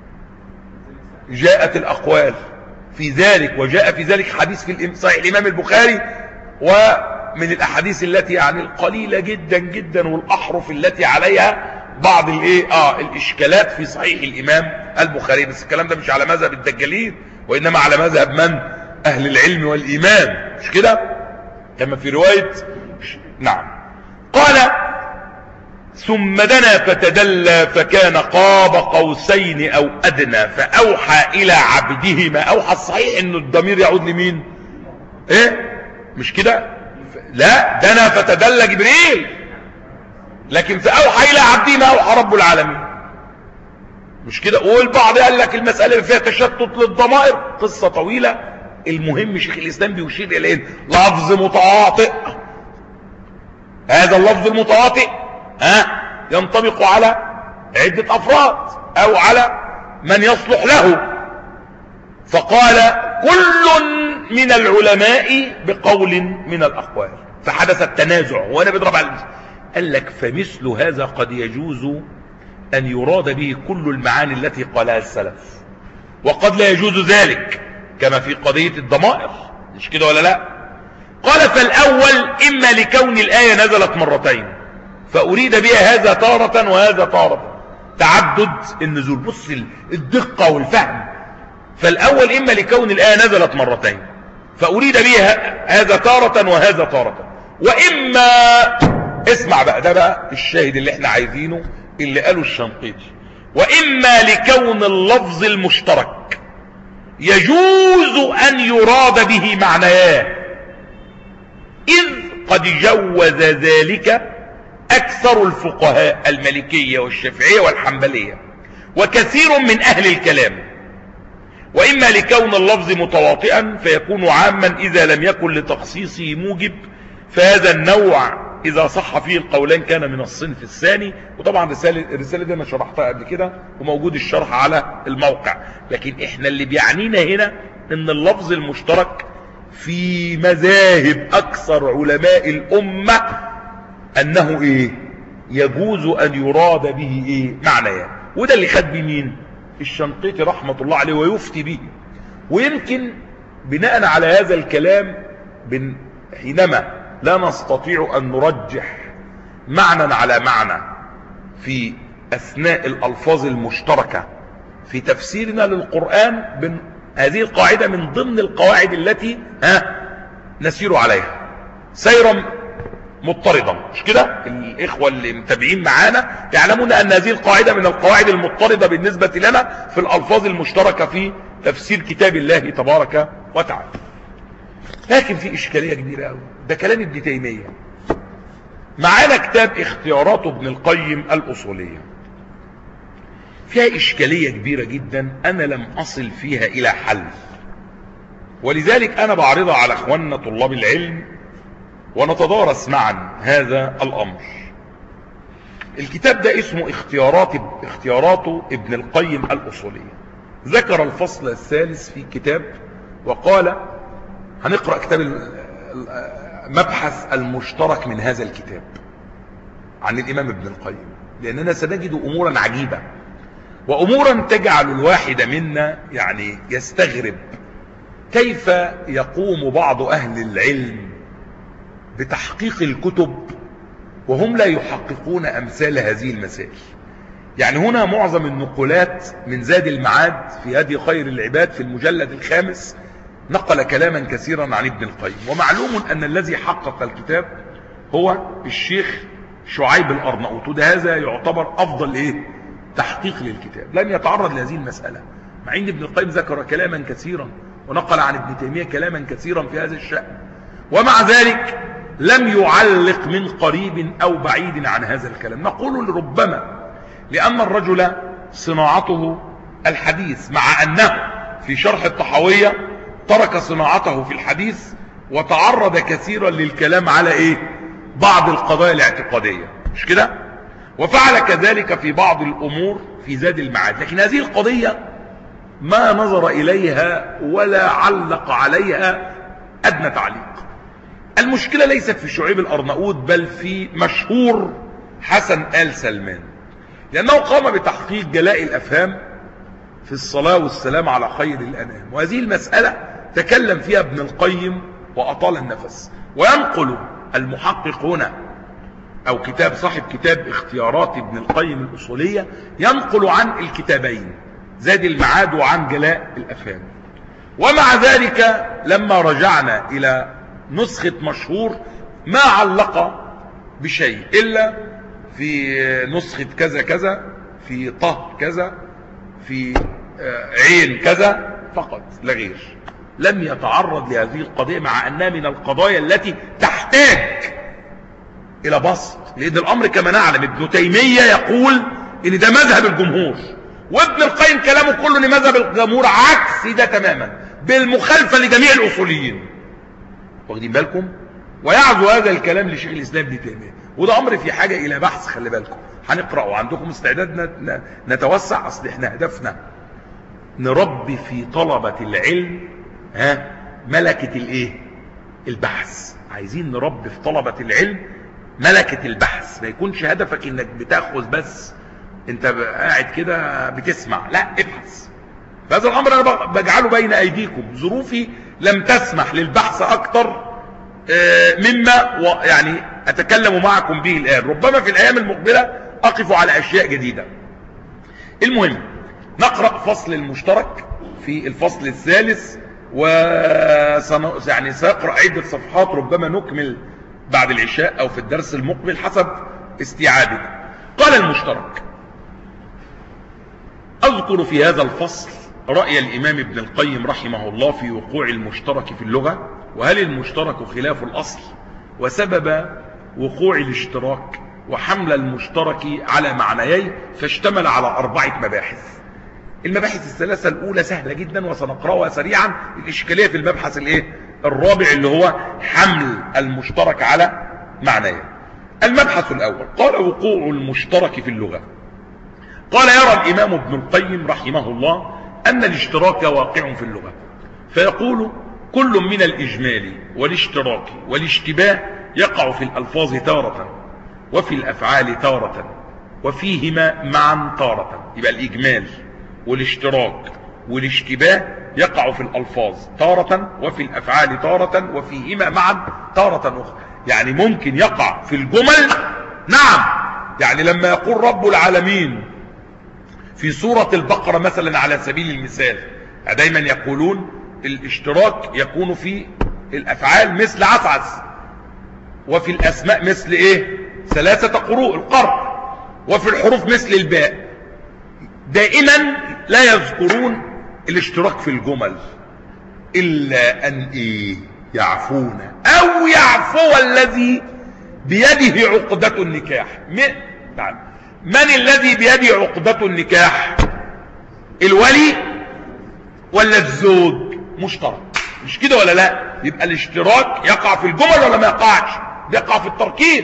جاءت الأقوال في ذلك، وجاء في ذلك حديث في صحيح الإمام البخاري، ومن الأحاديث التي يعني القليلة جدا جدا والأحرف التي عليها بعض الايه اه الإشكالات في صحيح الإمام البخاري. بس الكلام ده مش على مذهب الدجالين، وإنما على مذهب من؟ أهل العلم والإيمان، مش كده؟ كما في رواية نعم. قال ثم دنا فتدلى فكان قاب قوسين أو أدنى فأوحى إلى عبده ما أوحى. الصحيح إنه الضمير يعود لمين؟ إيه؟ مش كده؟ لا، دنا فتدلى جبريل، لكن فأوحى إلى عبده ما أوحى رب العالمين، مش كده؟ والبعض قال لك المسألة فيها تشتت للضمائر، قصة طويلة. المهم شيخ الإسلام بيشير إلى إيه؟ لفظ متواطئ. هذا اللفظ المتواطئ ها ينطبق على عدة أفراد أو على من يصلح له. فقال كل من العلماء بقول من الأقوال، فحدث التنازع. وأنا بضرب على المثال، قال لك فمثل هذا قد يجوز أن يراد به كل المعاني التي قالها السلف، وقد لا يجوز ذلك، كما في قضية الضمائر، مش كده ولا لا؟ قال فالأول إما لكون الآية نزلت مرتين فأريد بها هذا تارة وهذا تارة، تعدد النزول. بص الدقة والفهم. فالأول إما لكون الآية نزلت مرتين فأريد بها هذا تارة وهذا تارة، وإما اسمع بقى، ده بقى الشاهد اللي احنا عايزينه اللي قاله الشنقيطي، وإما لكون اللفظ المشترك يجوز أن يراد به معنياه، إذ قد جوز ذلك أكثر الفقهاء المالكية والشافعية والحنبلية وكثير من أهل الكلام. وإما لكون اللفظ متواطئا فيكون عاما إذا لم يكن لتخصيصه موجب، فهذا النوع إذا صح فيه القولان كان من الصنف الثاني. وطبعا الرسالة, الرسالة دي أنا شرحتها قبل كده وموجود الشرح على الموقع، لكن إحنا اللي بيعنينا هنا إن اللفظ المشترك في مذاهب أكثر علماء الأمة أنه إيه؟ يجوز أن يراد به إيه؟ معناه. وده اللي خد بمين؟ الشنقيطي رحمة الله عليه ويفتي به. ويمكن بناء على هذا الكلام حينما لا نستطيع أن نرجح معنى على معنى في أثناء الألفاظ المشتركة في تفسيرنا للقرآن، هذه القاعدة من ضمن القواعد التي ها نسير عليها سيرا مضطردا، مش كده؟ الإخوة اللي متابعين معانا يعلمون أن هذه القاعدة من القواعد المضطردة بالنسبة لنا في الألفاظ المشتركة في تفسير كتاب الله تبارك وتعالى. لكن في إشكالية كبيرة قوي، ده كلام ابن تيمية. معانا كتاب اختيارات ابن القيم الأصولية، فيها إشكالية كبيرة جدا أنا لم أصل فيها إلى حل، ولذلك أنا بعرضها على أخواننا طلاب العلم ونتدارس معا هذا الأمر. الكتاب ده اسمه اختيارات اختيارات ابن القيم الأصولية. ذكر الفصل الثالث في الكتاب وقال هنقرأ كتاب المبحث المشترك من هذا الكتاب عن الإمام ابن القيم، لأننا سنجد أمورا عجيبة وأمورا تجعل الواحد منا يعني يستغرب كيف يقوم بعض أهل العلم بتحقيق الكتب وهم لا يحققون أمثال هذه المسائل. يعني هنا معظم النقولات من زاد المعاد في هدي خير العباد في المجلد الخامس نقل كلاما كثيرا عن ابن القيم، ومعلوم أن الذي حقق الكتاب هو الشيخ شعيب الأرناؤوط، وده هذا يعتبر أفضل إيه تحقيق للكتاب، لم يتعرض لهذه المسألة، مع أن ابن القيم ذكر كلاما كثيرا ونقل عن ابن تيمية كلاما كثيرا في هذا الشأن، ومع ذلك لم يعلق من قريب أو بعيد عن هذا الكلام. نقول ربما لأن الرجل صناعته الحديث، مع أنه في شرح الطحاوية ترك صناعته في الحديث وتعرض كثيرا للكلام على إيه بعض القضايا الاعتقادية، مش كده؟ وفعل كذلك في بعض الأمور في زاد المعاد، لكن هذه القضية ما نظر إليها ولا علق عليها أدنى تعليق. المشكلة ليست في شعيب الأرناؤوط بل في مشهور حسن آل سلمان، لأنه قام بتحقيق جلاء الأفهام في الصلاة والسلام على خير الأنام، وهذه المسألة تكلم فيها ابن القيم وأطال النفس. وينقل المحقق هنا أو كتاب صاحب كتاب اختيارات ابن القيم الأصولية ينقل عن الكتابين زاد المعاد وعن جلاء الأفهام. ومع ذلك لما رجعنا إلى نسخة مشهور ما علق بشيء إلا في نسخة كذا كذا، في طه كذا، في عين كذا فقط لا غير، لم يتعرض لهذه القضية، مع أنها من القضايا التي تحتاج إلى بسط، لأن الأمر كما نعلم ابن تيمية يقول إن ده مذهب الجمهور، وابن القيم كلامه كله إن مذهب الجمهور عكس ده تماما بالمخالفة لجميع الأصوليين، واخدين بالكم؟ ويعزو هذا الكلام لشيخ الإسلام ابن تيمية، وده أمر في حاجة إلى بحث، خلي بالكم هنقرأ وعندكم استعداد نتوسع. اصل احنا هدفنا نربي في طلبة العلم ها ملكة الايه البحث. عايزين نربي في طلبة العلم ملكة البحث، ما يكونش هدفك انك بتاخذ بس، انت قاعد كده بتسمع، لا ابحث. فهذا الامر انا بجعله بين ايديكم. ظروفي لم تسمح للبحث اكتر مما يعني اتكلم معكم به الان. ربما في الايام المقبلة اقف على اشياء جديدة. المهم نقرأ فصل المشترك في الفصل الثالث، و يعني سأقرأ عدة صفحات، ربما نكمل بعد العشاء او في الدرس المقبل حسب استيعابكم. قال المشترك: اذكر في هذا الفصل رأي الامام ابن القيم رحمه الله في وقوع المشترك في اللغة، وهل المشترك خلاف الاصل، وسبب وقوع الاشتراك، وحمل المشترك على معنيين، فاشتمل على اربعة مباحث. المباحث الثلاثة الاولى سهلة جدا وسنقرأها سريعا. الاشكالية في المبحث الايه الرابع اللي هو حمل المشترك على معنيين. المبحث الاول قال: وقوع المشترك في اللغة. قال: يرى الامام ابن القيم رحمه الله ان الاشتراك واقع في اللغة، فيقول: كل من الاجمال والاشتراك والاشتباه يقع في الالفاظ تارة، وفي الافعال تارة، وفيهما معا تارة. يبقى الاجمال والاشتراك والاشتباه يقع في الالفاظ تارة، وفي الافعال تارة، وفيهما معا تارة اخرى. يعني ممكن يقع في الجمل، نعم. يعني لما يقول رب العالمين في سورة البقرة مثلا على سبيل المثال، دايما يقولون الاشتراك يكون في الافعال مثل عسعس، وفي الاسماء مثل ايه ثلاثة قروء القرء، وفي الحروف مثل الباء. دائما لا يذكرون الاشتراك في الجمل الا ان ايه يعفون او يعفو الذي بيده عقدة النكاح. من, من الذي بيده عقدة النكاح؟ الولي ولا الزوج؟ مشترك، مش كده ولا لا؟ يبقى الاشتراك يقع في الجمل ولا ما يقعش؟ يقع في التركيب.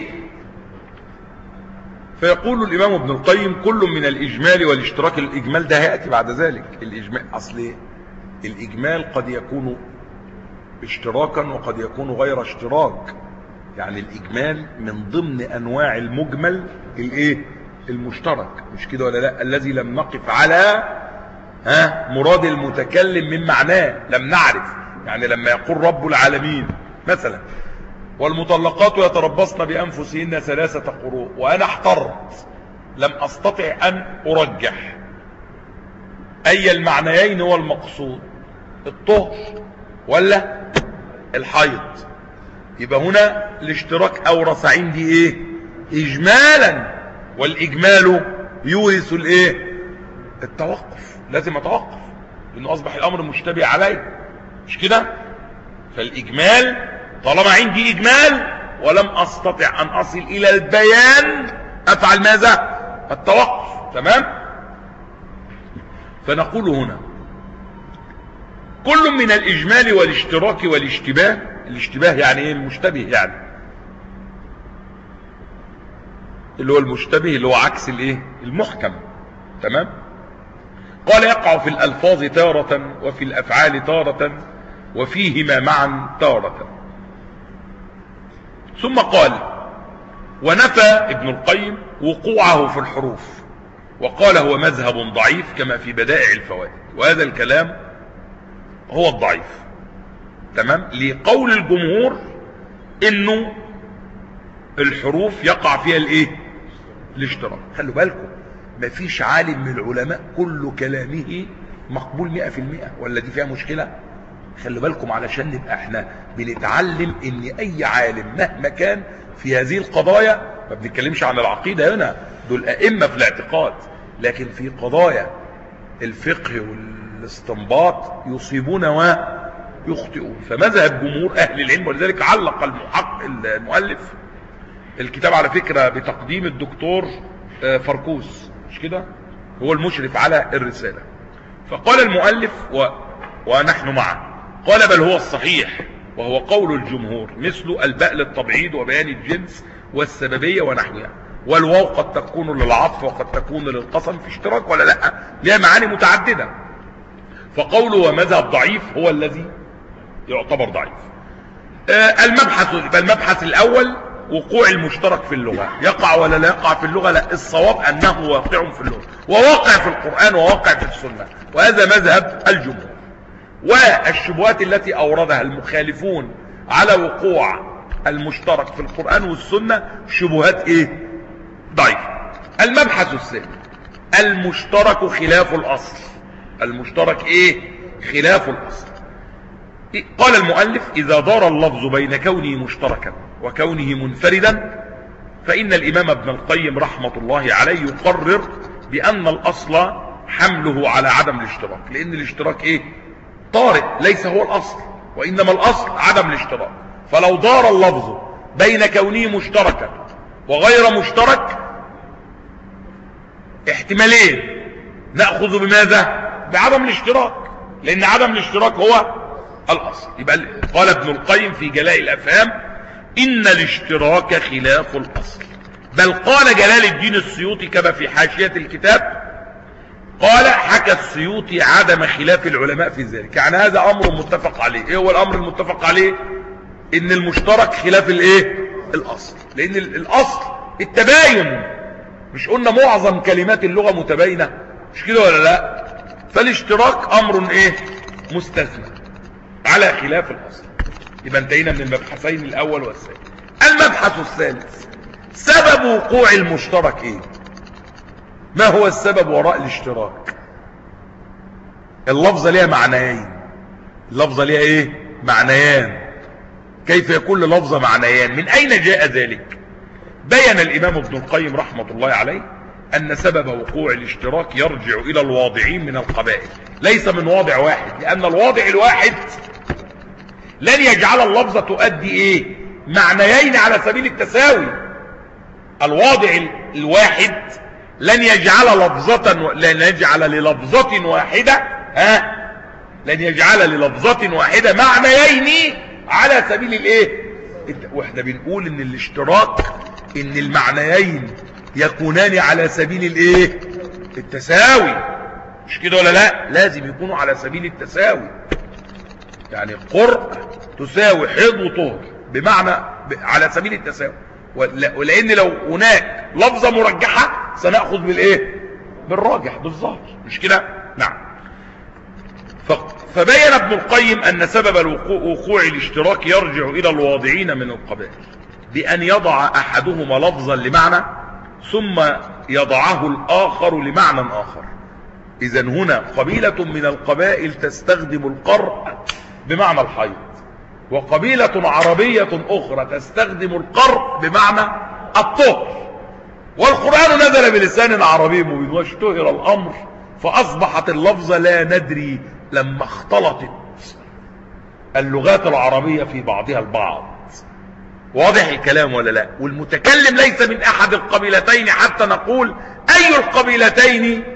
فيقول الامام ابن القيم: كل من الاجمال والاشتراك. الاجمال ده هيأتي بعد ذلك. الاجمال اصل الاجمال قد يكون اشتراكا وقد يكون غير اشتراك. يعني الاجمال من ضمن انواع المجمل الايه المشترك، مش كده ولا لا؟ الذي لم نقف على ها مراد المتكلم من معناه، لم نعرف. يعني لما يقول رب العالمين مثلا: والمطلقات يتربصن بأنفسهن ثلاثة قروء، وأنا احترت لم أستطع أن أرجح أي المعنيين هو المقصود، الطهر ولا الحيض. يبقى هنا الاشتراك أورث عندي إيه إجمالا، والإجمال يورث الإيه التوقف. لازم أتوقف لأنه أصبح الأمر مشتبه عليه، مش كده؟ فالإجمال طالما عندي إجمال ولم أستطع أن أصل إلى البيان أفعل ماذا؟ التوقف. تمام؟ فنقول هنا: كل من الإجمال والاشتراك والاشتباه. الاشتباه يعني إيه؟ المشتبه، يعني اللي هو المشتبه اللي هو عكس الإيه؟ المحكم. تمام؟ قال: يقع في الألفاظ تارة، وفي الأفعال تارة، وفيهما معا تارة. ثم قال: ونفى ابن القيم وقوعه في الحروف، وقال هو مذهب ضعيف كما في بدائع الفوائد. وهذا الكلام هو الضعيف. تمام؟ لقول الجمهور انه الحروف يقع فيها الايه الاشتراك. خلوا بالكم مفيش عالم من العلماء كل كلامه مقبول مئة في المئة، ولا دي فيها مشكلة؟ خلوا بالكم علشان نبقى احنا بنتعلم ان اي عالم مهما كان في هذه القضايا، ما بنتكلمش عن العقيدة هنا، دول ائمة في الاعتقاد، لكن في قضايا الفقه والاستنباط يصيبون ويخطئون. فمذهب جمهور اهل العلم، ولذلك علق المحقق المؤلف الكتاب على فكرة بتقديم الدكتور فركوس، مش كده؟ هو المشرف على الرسالة. فقال المؤلف و... ونحن معه، قال: بل هو الصحيح وهو قول الجمهور، مثل الباء للتبعيض وبيان الجنس والسببية ونحوها. والواو قد تكون للعطف وقد تكون للقسم، في اشتراك ولا لا؟ لها معاني متعددة. فقوله ومذهب ضعيف هو الذي يعتبر ضعيف. آه المبحث المبحث الأول وقوع المشترك في اللغة، يقع ولا لا يقع في اللغة؟ لا، الصواب أنه واقع في اللغة، وواقع في القرآن، وواقع في السنة، وهذا مذهب الجمهور. والشبهات التي أوردها المخالفون على وقوع المشترك في القرآن والسنة شبهات ايه؟ ضعيفة. المبحث الثاني المشترك خلاف الأصل. المشترك ايه؟ خلاف الأصل. قال المؤلف إذا دار اللفظ بين كونه مشتركا وكونه منفردا فإن الإمام ابن القيم رحمة الله عليه يقرر بأن الأصل حمله على عدم الاشتراك، لأن الاشتراك ايه؟ طارئ، ليس هو الأصل، وإنما الأصل عدم الاشتراك. فلو دار اللفظ بين كونه مشتركا وغير مشترك احتمالين، نأخذ بماذا؟ بعدم الاشتراك، لأن عدم الاشتراك هو الأصل. يبقى قال ابن القيم في جلاء الأفهام إن الاشتراك خلاف الأصل. بل قال جلال الدين السيوطي كما في حاشية الكتاب، قال حكى السيوطي عدم خلاف العلماء في ذلك، يعني هذا أمر متفق عليه. ايه هو الأمر المتفق عليه؟ إن المشترك خلاف الايه؟ الأصل، لأن الأصل التباين. مش قلنا معظم كلمات اللغة متباينة؟ مش كده ولا لا؟ فالاشتراك أمر ايه؟ مستثنى على خلاف الأصل. يبقى انتهينا من المبحثين الأول والثاني. المبحث الثالث سبب وقوع المشترك ايه؟ ما هو السبب وراء الاشتراك؟ اللفظة ليها معنيين. اللفظة ليها ايه؟ معنيان. كيف يكون للفظة معنيان؟ من اين جاء ذلك؟ بين الامام ابن القيم رحمة الله عليه ان سبب وقوع الاشتراك يرجع الى الواضعين من القبائل، ليس من واضع واحد، لان الواضع الواحد لن يجعل اللفظة تؤدي ايه؟ معنيين على سبيل التساوي. الواضع الواحد لن يجعل لفظة لن يجعل للفظة واحدة ها لن يجعل للفظة واحدة معنيين على سبيل الايه؟ واحنا بنقول ان الاشتراك ان المعنيين يكونان على سبيل الايه؟ التساوي. مش كده ولا لا؟ لازم يكونوا على سبيل التساوي. يعني قرء تساوي حيض وطهر بمعنى على سبيل التساوي، ولان لو هناك لفظة مرجحة سنأخذ بالايه؟ بالراجح بالظاهر. مش كده؟ نعم. فبين ابن القيم ان سبب وقوع الاشتراك يرجع الى الواضعين من القبائل بان يضع احدهما لفظا لمعنى ثم يضعه الاخر لمعنى اخر. اذا هنا قبيلة من القبائل تستخدم القرء بمعنى الحيض، وقبيلة عربية اخرى تستخدم القرء بمعنى الطهر، والقرآن نزل بلسان عربي مبين واشتهر الامر فاصبحت اللفظة لا ندري لما اختلطت اللغات العربية في بعضها البعض. واضح الكلام ولا لا؟ والمتكلم ليس من احد القبيلتين حتى نقول اي القبيلتين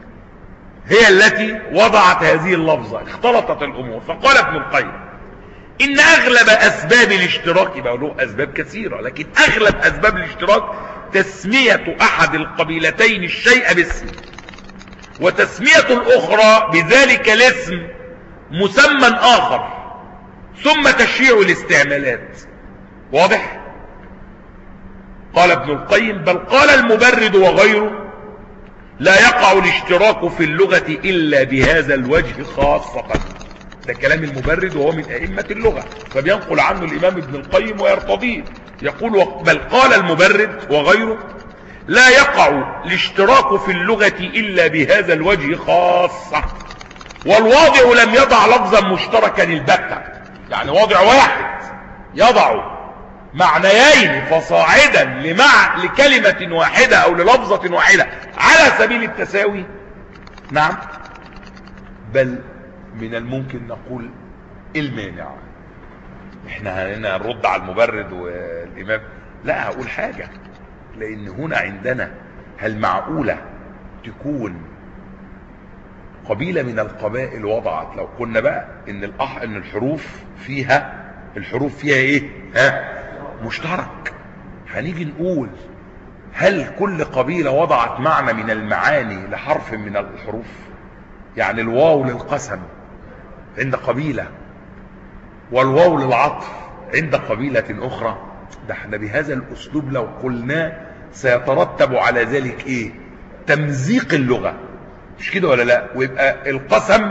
هي التي وضعت هذه اللفظة. اختلطت الامور. فقال ابن القيم ان اغلب اسباب الاشتراك، يبقى له اسباب كثيرة، لكن اغلب اسباب الاشتراك تسمية احد القبيلتين الشيء باسم، وتسمية الاخرى بذلك الاسم مسمى اخر، ثم تشيع الاستعمالات. واضح؟ قال ابن القيم بل قال المبرد وغيره لا يقع الاشتراك في اللغة الا بهذا الوجه خاصة. ده كلام المبرد وهو من ائمة اللغة، فبينقل عنه الامام ابن القيم ويرتضيه. يقول بل قال المبرد وغيره لا يقع الاشتراك في اللغة الا بهذا الوجه خاصة، والواضع لم يضع لفظا مشتركا البتة. يعني واضع واحد يضع معنيين فصاعدا لمع لكلمة واحدة او للفظة واحدة على سبيل التساوي. نعم، بل من الممكن نقول المانع. احنا هنا نرد على المبرد والامام؟ لا، هقول حاجة، لان هنا عندنا هل معقولة تكون قبيلة من القبائل وضعت، لو قلنا بقى ان الأح ان الحروف فيها الحروف فيها ايه؟ ها؟ مشترك. هنيجي نقول هل كل قبيلة وضعت معنى من المعاني لحرف من الحروف؟ يعني الواو للقسم عند قبيلة والواو للعطف عند قبيلة أخرى. ده احنا بهذا الأسلوب لو قلناه سيترتب على ذلك ايه؟ تمزيق اللغة، مش كده ولا لا؟ ويبقى القسم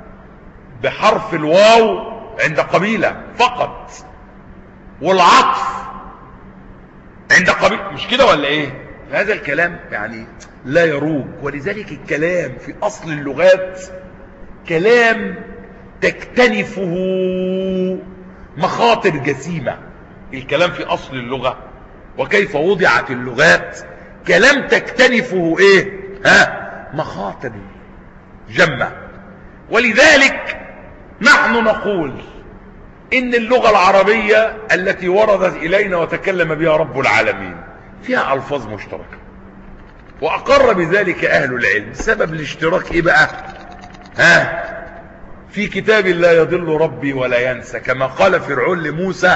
بحرف الواو عند قبيلة فقط، والعطف عند قبيلة، مش كده ولا ايه؟ هذا الكلام يعني لا يروج. ولذلك الكلام في أصل اللغات كلام تكتنفه مخاطر جسيمة. الكلام في أصل اللغة وكيف وضعت اللغات كلام تكتنفه ايه؟ ها؟ مخاطر جمة. ولذلك نحن نقول إن اللغة العربية التي وردت إلينا وتكلم بها رب العالمين فيها ألفاظ مشتركة، وأقر بذلك أهل العلم. سبب الاشتراك إيه بقى؟ ها؟ في كتاب لا يضل ربي ولا ينسى، كما قال فرعون لموسى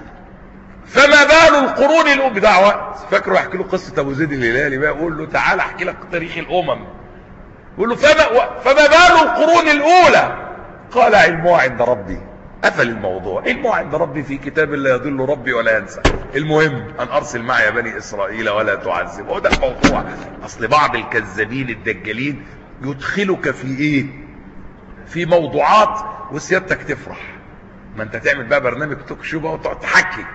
فما بال القرون الأولى. بتاع وقت فاكروا احكي له قصة أبو زيد الهلالي بقى، يقول له تعال احكي لك تاريخ الأمم، يقول له فما, فما بال القرون الأولى؟ قال علمها عند ربي. قفل الموضوع. علمها عند ربي في كتاب لا يضل ربي ولا ينسى. المهم أن أرسل معي بني إسرائيل ولا تعذب. هو ده الموضوع. أصل بعض الكذابين الدجالين يدخلك في إيه؟ في موضوعات وسيادتك تفرح. ما أنت تعمل بقى برنامج توك شو بقى وتقعد تحكي،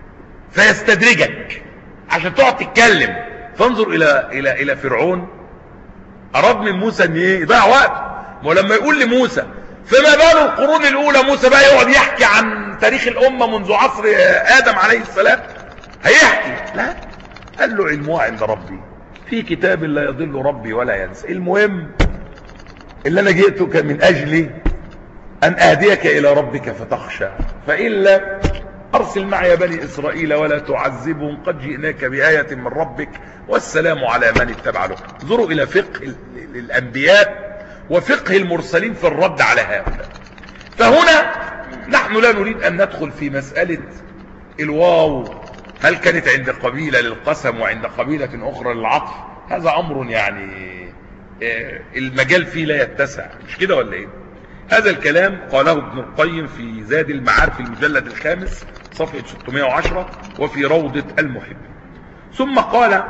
فيستدرجك عشان تقعد تتكلم. فانظر إلى إلى إلى فرعون، أراد من موسى أن إيه؟ يضيع وقت. ولما يقول لموسى فما بال القرون الأولى، موسى بقى يقعد يحكي عن تاريخ الأمة منذ عصر آدم عليه السلام، هيحكي؟ لا، قال له علمها عند ربي في كتاب لا يضل ربي ولا ينسى. المهم اللي أنا جئتك من أجلي أن أهديك إلى ربك فتخشى، فإلا أرسل معي بني إسرائيل ولا تعذبهم، قد جئناك بآية من ربك والسلام على من اتبع له. انظروا إلى فقه الأنبياء وفقه المرسلين في الرد على هؤلاء. فهنا نحن لا نريد أن ندخل في مسألة الواو هل كانت عند قبيلة للقسم وعند قبيلة أخرى للعطف. هذا أمر يعني المجال فيه لا يتسع، مش كده ولا إيه؟ هذا الكلام قاله ابن القيم في زاد المعاد في المجلد الخامس صفحة ستمائة وعشرة وفي روضة المحب. ثم قال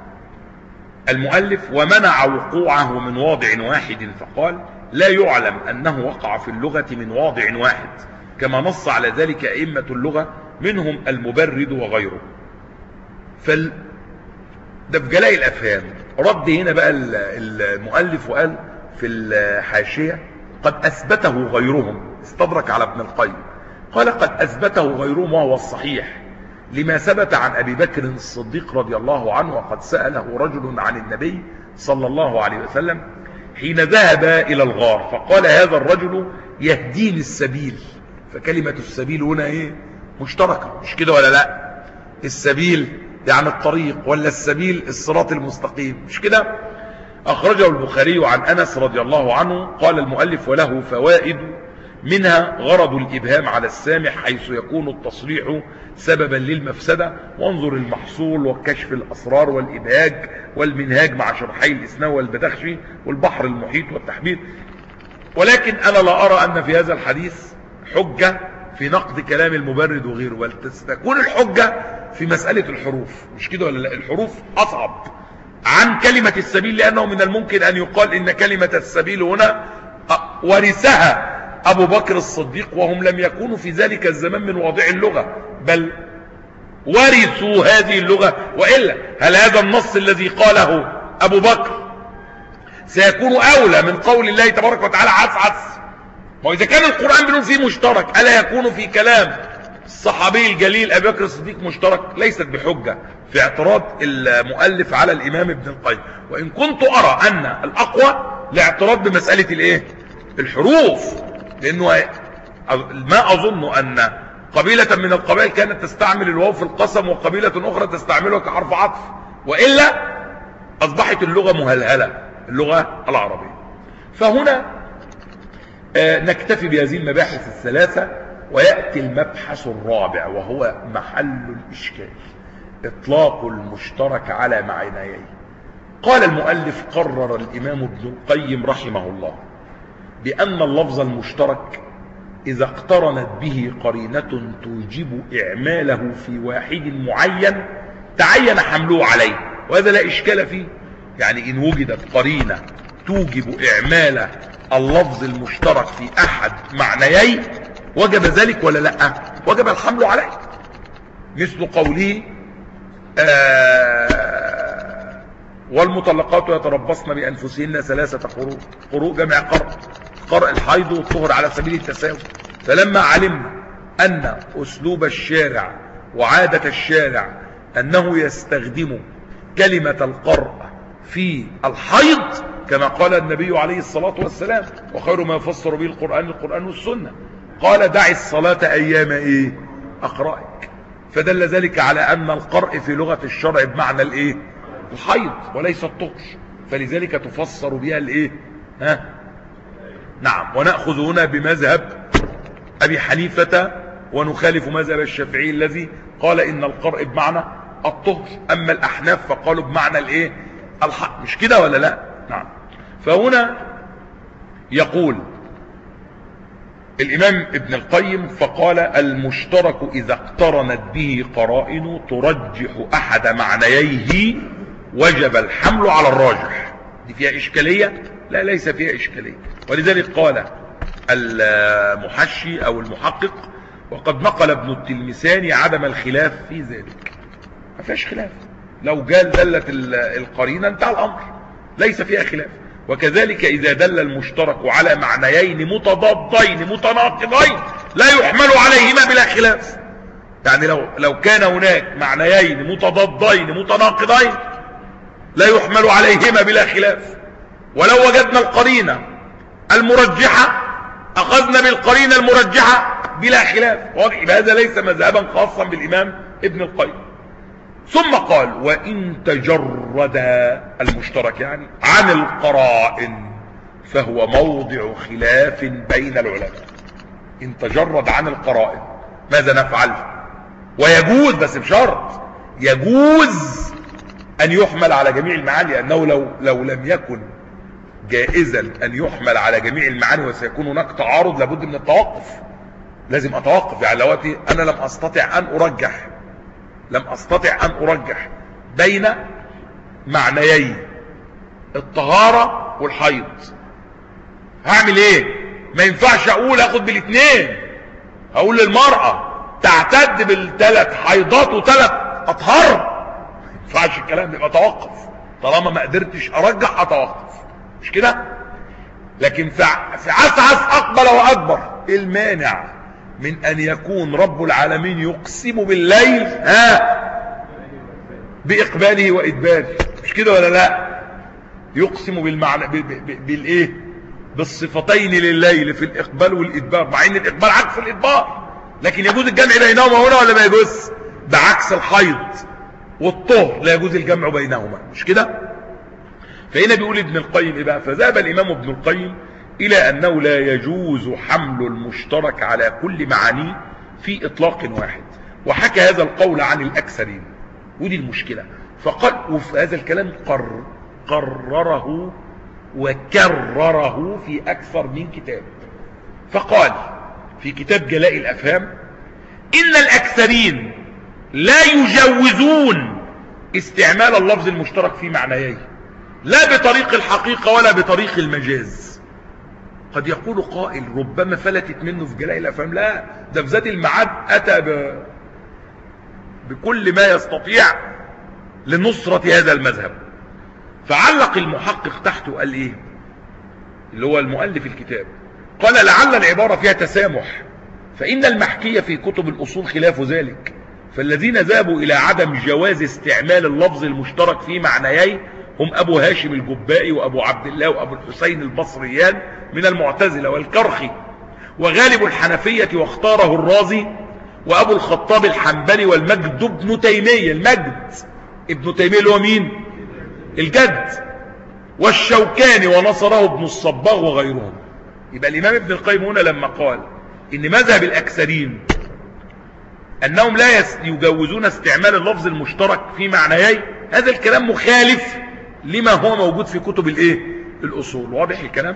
المؤلف ومنع وقوعه من واضع واحد، فقال لا يعلم أنه وقع في اللغة من واضع واحد، كما نص على ذلك أئمة اللغة منهم المبرد وغيره. فال ده في جلاء الأفهام. رد هنا بقى المؤلف وقال في الحاشية قد أثبته غيرهم، استدرك على ابن القيم، قال قد أثبته غيرهم وهو الصحيح، لما ثبت عن أبي بكر الصديق رضي الله عنه، وقد سأله رجل عن النبي صلى الله عليه وسلم حين ذهب إلى الغار، فقال هذا الرجل يهديني السبيل. فكلمة السبيل هنا ايه؟ مشتركة، مش كده ولا لا؟ السبيل يعني الطريق، ولا السبيل الصراط المستقيم، مش كده؟ أخرجه البخاري عن أنس رضي الله عنه. قال المؤلف وله فوائد، منها غرض الإبهام على السامع حيث يكون التصريح سببا للمفسدة، وانظر المحصول وكشف الأسرار والإبهاج والمنهاج مع شرحي الإسناوي والبدخشي والبحر المحيط والتحبير. ولكن أنا لا أرى أن في هذا الحديث حجة في نقد كلام المبرد وغيره، بل تكون الحجة في مسألة الحروف، مش كده ولا لا؟ الحروف أصعب عن كلمة السبيل، لأنه من الممكن أن يقال إن كلمة السبيل هنا ورثها أبو بكر الصديق، وهم لم يكونوا في ذلك الزمان من واضع اللغة، بل ورثوا هذه اللغة. وإلا هل هذا النص الذي قاله أبو بكر سيكون أولى من قول الله تبارك وتعالى عسعس؟ وإذا كان القرآن بنقول فيه مشترك، ألا يكون في كلام الصحابي الجليل أبي بكر الصديق مشترك؟ ليست بحجة في اعتراض المؤلف على الإمام ابن القيم. وإن كنت أرى أن الأقوى لاعتراض بمسألة الإيه؟ الحروف، لأنه ما أظن أن قبيلة من القبائل كانت تستعمل الواو في القسم وقبيلة أخرى تستعملها كحرف عطف، وإلا أصبحت اللغة مهلهلة، اللغة العربية. فهنا نكتفي بهذه المباحث الثلاثة، ويأتي المبحث الرابع وهو محل الإشكال. إطلاق المشترك على معنيين. قال المؤلف: قرر الإمام ابن القيم رحمه الله بأن اللفظ المشترك إذا اقترنت به قرينة توجب إعماله في واحد معين تعين حمله عليه، وهذا لا إشكال فيه. يعني إن وجدت قرينة توجب إعمال اللفظ المشترك في أحد معنيين وجب ذلك ولا لا؟ وجب الحمل عليه، مثل قوله آه والمطلقات يتربصن بأنفسهن ثلاثة قروء. قروء جمع قرء، قرء الحيض والطهر على سبيل التساوي. فلما علمنا أن أسلوب الشارع وعادة الشارع أنه يستخدم كلمة القرء في الحيض كما قال النبي عليه الصلاة والسلام: وخير ما يفسر به القرآن القرآن والسنة، قال: دع الصلاة أيام إيه؟ أقرائك. فدل ذلك على أن القرء في لغة الشرع بمعنى الإيه؟ الحيض وليس الطهر، فلذلك تفسر بها الإيه؟ ها؟ نعم. ونأخذ هنا بمذهب أبي حنيفة ونخالف مذهب الشافعي الذي قال إن القرء بمعنى الطهر، أما الأحناف فقالوا بمعنى الإيه؟ الحيض. مش كده ولا لا؟ نعم. فهنا يقول الإمام ابن القيم فقال: المشترك إذا اقترنت به قرائن ترجح أحد معنييه وجب الحمل على الراجح. دي فيها إشكالية؟ لا، ليس فيها إشكالية. ولذلك قال المحشي أو المحقق: وقد نقل ابن التلمساني عدم الخلاف في ذلك. ما فيهاش خلاف، لو قال دلت القرينة انتهى الأمر، ليس فيها خلاف. وكذلك إذا دل المشترك على معنيين متضادين متناقضين لا يحمل عليهما بلا خلاف. يعني لو لو كان هناك معنيين متضادين متناقضين لا يحمل عليهما بلا خلاف، ولو وجدنا القرينة المرجحة أخذنا بالقرينة المرجحة بلا خلاف. هذا ليس مذهبا خاصا بالإمام ابن القيم. ثم قال: وإن تجرد المشترك يعني عن القرائن فهو موضع خلاف بين العلماء. إن تجرد عن القرائن ماذا نفعل؟ ويجوز، بس بشرط، يجوز أن يحمل على جميع المعاني، لأنه لو, لو لم يكن جائزا أن يحمل على جميع المعاني وسيكون هناك تعارض لابد من التوقف. لازم أتوقف. يعني لو أنا لم أستطع أن أرجح لم أستطع أن أرجح بين معنيين الطهارة والحيض، هعمل ايه؟ ما ينفعش اقول اخد بالاثنين، اقول للمرأة تعتد بالثلاث حيضات وثلاث اطهار، ما ينفعش الكلام ده، يبقى توقف. طالما ما قدرتش ارجح اتوقف، مش كده؟ لكن في عسعس اقبل واكبر، ايه المانع من ان يكون رب العالمين يقسم بالليل ها باقباله وادباره، مش كده ولا لا؟ يقسم بالمعنى بالايه؟ بالصفتين لليل في الاقبال والادبار، مع ان الاقبال عكس الادبار، لكن يجوز الجمع بينهما هنا ولا ما يجوز؟ بعكس الحيض والطهر لا يجوز الجمع بينهما، مش كده؟ فهنا بيقول ابن القيم ايه بقى؟ فذهب الامام ابن القيم الى انه لا يجوز حمل المشترك على كل معانيه في اطلاق واحد، وحكى هذا القول عن الاكثرين، ودي المشكله. فقال، وفي هذا الكلام قر قرره وكرره في اكثر من كتاب. فقال في كتاب جلاء الافهام: ان الاكثرين لا يجوزون استعمال اللفظ المشترك في معنيين، لا بطريق الحقيقة ولا بطريق المجاز. قد يقول قائل ربما فلتت منه في جلاء الافهام، لا، ده في ذات المعاد اتى ب... بكل ما يستطيع لنصرة هذا المذهب. فعلق المحقق تحته قال ايه، اللي هو المؤلف الكتاب، قال: لعل العبارة فيها تسامح، فإن المحكية في كتب الأصول خلاف ذلك، فالذين ذهبوا إلى عدم جواز استعمال اللفظ المشترك في معنيين هم أبو هاشم الجبائي وأبو عبد الله وأبو الحسين البصريان من المعتزلة والكرخي، وغالب الحنفية واختاره الرازي وأبو الخطاب الحنبلي والمجد ابن تيمية. المجد ابن تيمية اللي هو مين؟ الجد. والشوكاني ونصره ابن الصباغ وغيرهم. يبقى الإمام ابن القيم هنا لما قال إن مذهب الأكثرين أنهم لا يجوزون استعمال اللفظ المشترك في معنيين. هذا الكلام مخالف لما هو موجود في كتب الايه الأصول. واضح الكلام؟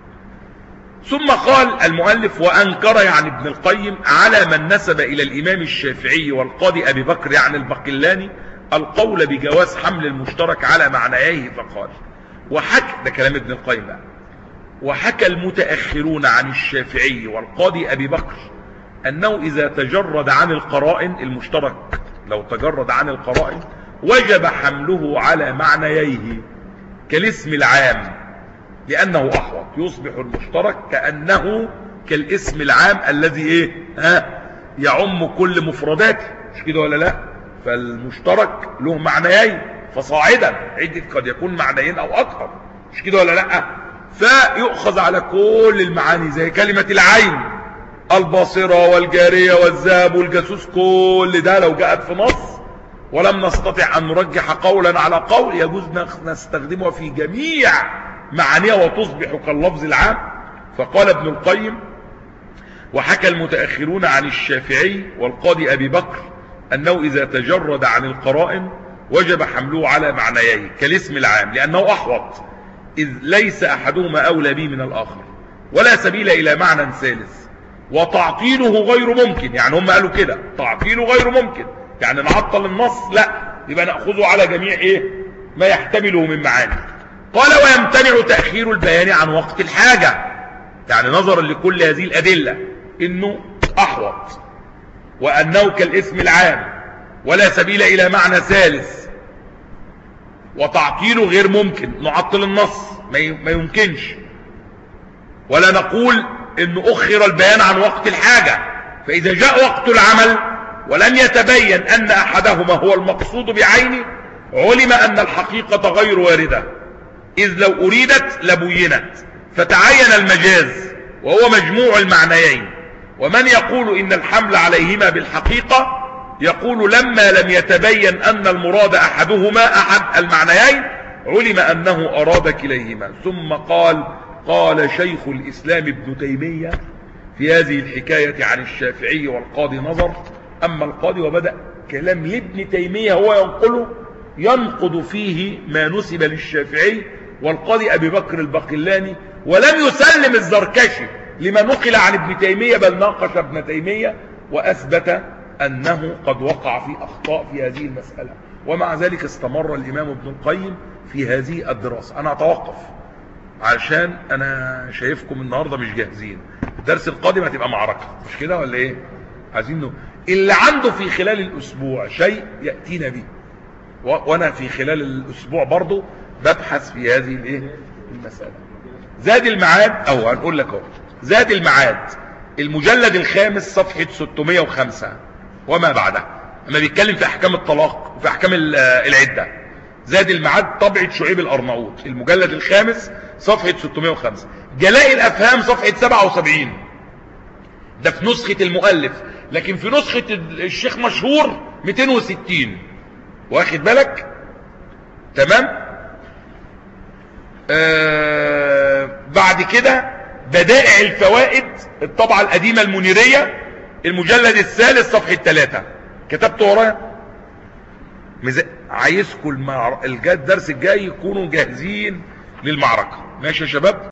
ثم قال المؤلف وأنكر يعني ابن القيم على من نسب إلى الإمام الشافعي والقاضي أبي بكر يعني البقلاني القول بجواز حمل المشترك على معنييه، فقال وحكى، ده كلام ابن القيم بقى، وحكى المتأخرون عن الشافعي والقاضي أبي بكر أنه إذا تجرد عن القرائن المشترك، لو تجرد عن القرائن وجب حمله على معنييه كالاسم العام لأنه أحوط، يصبح المشترك كأنه كالاسم العام الذي إيه ها يعم كل مفرداته، مش كده ولا لا؟ فالمشترك له معنيين فصاعدا، عدة قد يكون معنيين أو أكثر، مش كده ولا لا؟ فيؤخذ على كل المعاني، زي كلمة العين، الباصرة والجارية والذهب والجاسوس، كل ده لو جاءت في نص ولم نستطع أن نرجح قولا على قول يجوز نستخدمها في جميع معانيها وتصبح كاللفظ العام. فقال ابن القيم وحكى المتأخرون عن الشافعي والقاضي أبي بكر أنه إذا تجرد عن القرائن وجب حمله على معنييه كالاسم العام لأنه أحوط، إذ ليس أحدهما أولى به من الآخر ولا سبيل إلى معنى ثالث، وتعطيله غير ممكن. يعني هم قالوا كده تعطيله غير ممكن، يعني نعطل النص لا، يبقى نأخذه على جميع إيه ما يحتمله من معاني. قال ويمتنع تأخير البيان عن وقت الحاجة، يعني نظرا لكل هذه الأدلة إنه أحوط وأنه كالاسم العام ولا سبيل إلى معنى ثالث وتعطيله غير ممكن، نعطل النص ما يمكنش، ولا نقول إنه أخر البيان عن وقت الحاجة. فإذا جاء وقت العمل ولم يتبين أن أحدهما هو المقصود بعينه علم أن الحقيقة غير واردة، إذ لو أريدت لبينت، فتعين المجاز وهو مجموع المعنيين. ومن يقول إن الحمل عليهما بالحقيقة يقول لما لم يتبين أن المراد أحدهما أحد المعنيين علم أنه أراد كليهما. ثم قال قال شيخ الإسلام ابن تيمية في هذه الحكاية عن الشافعي والقاضي نظر، أما القاضي وبدأ كلام لابن تيمية هو ينقله ينقض فيه ما نسب للشافعي والقاضي أبي بكر البقلاني، ولم يسلم الزركشي لما نقل عن ابن تيمية، بل ناقش ابن تيمية وأثبت أنه قد وقع في أخطاء في هذه المسألة. ومع ذلك استمر الإمام ابن القيم في هذه الدراسة. أنا أتوقف عشان أنا شايفكم النهاردة مش جاهزين، الدرس القادم هتبقى معركة، مش كده ولا إيه؟ عايزين اللي عنده في خلال الأسبوع شيء يأتينا به، وأنا في خلال الأسبوع برضو ببحث في هذه الإيه المسألة. زاد المعاد، أو هنقول لك أهو زاد المعاد المجلد الخامس صفحة ستمائة وخمسة وما بعده، اما بيتكلم في أحكام الطلاق وفي أحكام العدة. زاد المعاد طبعة شعيب الأرناؤوط المجلد الخامس صفحة ستمائة وخمسة. جلاء الأفهام صفحة سبعة وسبعين، ده في نسخة المؤلف، لكن في نسخة الشيخ مشهور مئتين وستين. واخد بالك؟ تمام. آه بعد كده بدائع الفوائد الطبعة القديمة المنيرية المجلد الثالث صفحة ثلاثة، كتبت ورايا. عايزكم المعر... الدرس الجاي يكونوا جاهزين للمعركة. ماشي يا شباب؟